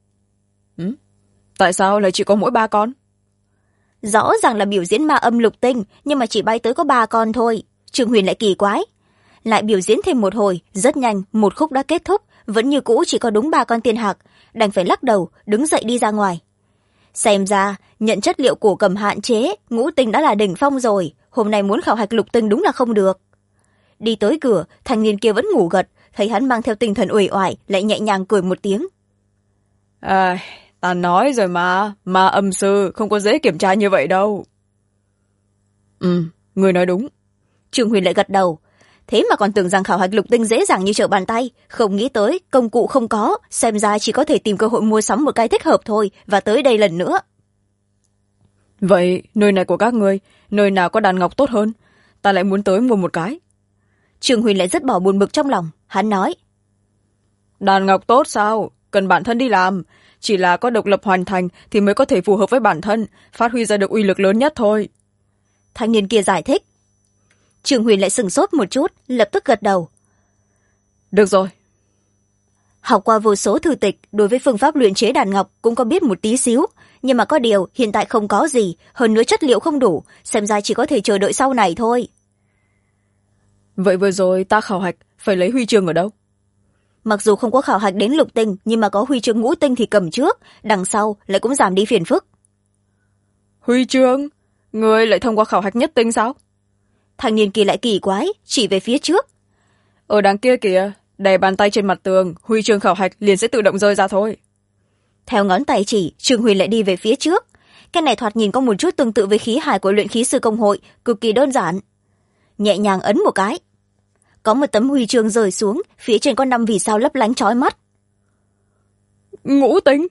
Tại sao lại chỉ có mỗi 3 con? Rõ ràng là biểu diễn ma âm lục tinh, nhưng mà chỉ bay tới có 3 con thôi. Trương Huyền lại kỳ quái. Lại biểu diễn thêm một hồi, rất nhanh, một khúc đã kết thúc, vẫn như cũ chỉ có đúng 3 con tiền hạc, đành phải lắc đầu, đứng dậy đi ra ngoài. Xem ra, nhận chất liệu cổ cầm hạn chế, ngũ tinh đã là đỉnh phong rồi, hôm nay muốn khảo hạch lục tinh đúng là không được. Đi tới cửa, thanh niên kia vẫn ngủ gật, thấy hắn mang theo tinh thần uể oải, lại nhẹ nhàng cười một tiếng. Ta nói rồi mà, ma âm sư không có dễ kiểm tra như vậy đâu. Người nói đúng. Trương Huyền lại gật đầu. Thế mà còn tưởng rằng khảo hạch lục tinh dễ dàng như trở bàn tay, không nghĩ tới công cụ không có, xem ra chỉ có thể tìm cơ hội mua sắm một cái thích hợp thôi, và tới đây lần nữa. Vậy nơi này của các ngươi, nơi nào có đàn ngọc tốt hơn? Ta lại muốn tới mua một cái. Trương Huyền lại rất bỏ buồn bực trong lòng, hắn nói. Đàn ngọc tốt sao, cần bản thân đi làm, chỉ là có độc lập hoàn thành thì mới có thể phù hợp với bản thân, phát huy ra được uy lực lớn nhất thôi. Thanh niên kia giải thích. Trương Huyền lại sửng sốt một chút, lập tức gật đầu. Được rồi. Học qua vô số thư tịch, đối với phương pháp luyện chế đàn ngọc cũng có biết một tí xíu, nhưng mà có điều hiện tại không có gì, hơn nữa chất liệu không đủ, xem ra chỉ có thể chờ đợi sau này thôi. Vậy vừa rồi ta khảo hạch phải lấy huy chương ở đâu? Mặc dù không có khảo hạch đến lục tinh, nhưng mà có huy chương ngũ tinh thì cầm trước, đằng sau lại cũng giảm đi phiền phức. Huy chương? Ngươi lại thông qua khảo hạch nhất tinh sao? Thanh niên kia lại kỳ quái, chỉ về phía trước. Ở đằng kia kìa, đè bàn tay trên mặt tường, huy chương khảo hạch liền sẽ tự động rơi ra thôi. Theo ngón tay chỉ, Trương Huyền lại đi về phía trước. Cái này thoạt nhìn có một chút tương tự với khí hải của luyện khí sư công hội, cực kỳ đơn giản. Nhẹ nhàng ấn một cái, có một tấm huy chương rơi xuống, phía trên có 5 vì sao lấp lánh chói mắt. Ngũ tinh?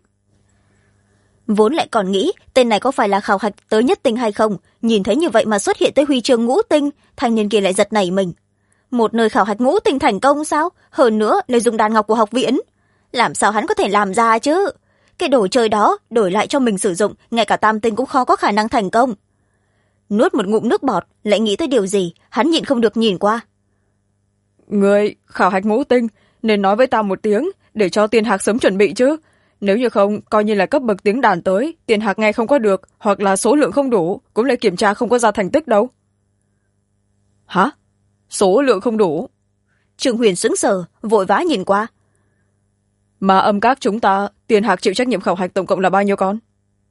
Vốn lại còn nghĩ tên này có phải là khảo hạch tới nhất tinh hay không, nhìn thấy như vậy mà xuất hiện tới huy chương ngũ tinh, thanh niên kia lại giật nảy mình. Một nơi khảo hạch ngũ tinh thành công sao? Hơn nữa lại dùng đàn ngọc của học viện, làm sao hắn có thể làm ra chứ? Cái đồ chơi đó đổi lại cho mình sử dụng, ngay cả tam tinh cũng khó có khả năng thành công. Nuốt một ngụm nước bọt, lại nghĩ tới điều gì, hắn nhịn không được nhìn qua. Người khảo hạch ngũ tinh nên nói với ta một tiếng, để cho Tiền Hạc sớm chuẩn bị chứ. Nếu như không, coi như là cấp bậc tiếng đàn tới, Tiền Hạc nghe không có được, hoặc là số lượng không đủ, cũng lại kiểm tra không có ra thành tích đâu. Hả? Số lượng không đủ? Trương Huyền sững sờ, vội vã nhìn qua. Mà âm các chúng ta, Tiền Hạc chịu trách nhiệm khảo hạch tổng cộng là bao nhiêu con?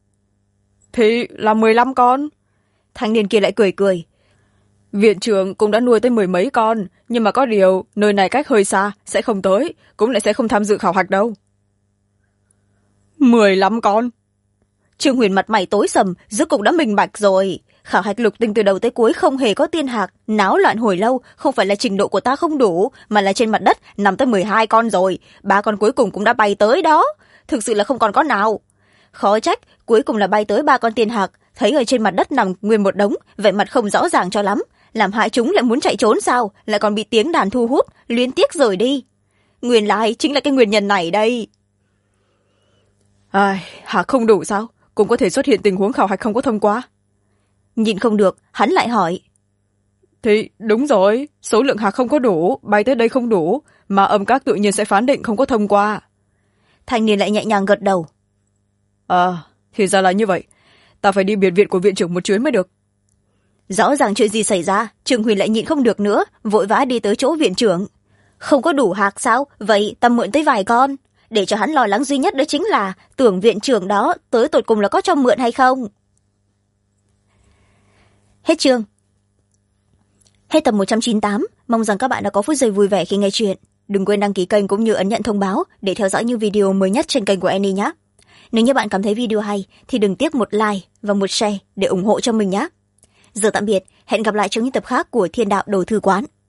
Thì là 15 con. Thanh niên kia lại cười cười. Viện trưởng cũng đã nuôi tới 10 mấy con, nhưng mà có điều, nơi này cách hơi xa, sẽ không tới, cũng lại sẽ không tham dự khảo hạch đâu. 15 con? Trương Huyền mặt mày tối sầm, rốt cục đã minh bạch rồi. Khảo hạch lục tinh từ đầu tới cuối không hề có Tiên Hạc, náo loạn hồi lâu, không phải là trình độ của ta không đủ, mà là trên mặt đất nằm tới 12 con rồi, 3 con cuối cùng cũng đã bay tới đó. Thực sự là không còn con nào. Khó trách, cuối cùng là bay tới 3 con Tiên Hạc, thấy ở trên mặt đất nằm nguyên một đống, vẻ mặt không rõ ràng cho lắm. Làm hại chúng lại muốn chạy trốn sao, lại còn bị tiếng đàn thu hút, luyến tiếc rời đi. Nguyên lai chính là cái nguyên nhân này đây. Ai, Hạc không đủ sao? Cũng có thể xuất hiện tình huống khảo hạch không có thông qua. Nhìn không được, hắn lại hỏi. Thì đúng rồi, số lượng Hạc không có đủ, bay tới đây không đủ, mà âm các tự nhiên sẽ phán định không có thông qua. Thanh niên lại nhẹ nhàng gật đầu. Thì ra là như vậy. Ta phải đi biệt viện của viện trưởng một chuyến mới được. Rõ ràng chuyện gì xảy ra, Trương Huyền lại nhịn không được nữa, vội vã đi tới chỗ viện trưởng. Không có đủ Hạc sao? Vậy ta mượn tới vài con. Để cho hắn lo lắng duy nhất đó chính là tưởng viện trưởng đó tới tột cùng là có cho mượn hay không. Hết chương. Hết tập 198. Mong rằng các bạn đã có phút giây vui vẻ khi nghe chuyện. Đừng quên đăng ký kênh cũng như ấn nhận thông báo để theo dõi những video mới nhất trên kênh của Annie nhé. Nếu như bạn cảm thấy video hay thì đừng tiếc một like và một share để ủng hộ cho mình nhé. Giờ tạm biệt, hẹn gặp lại trong những tập khác của Thiên Đạo Đồ Thư Quán.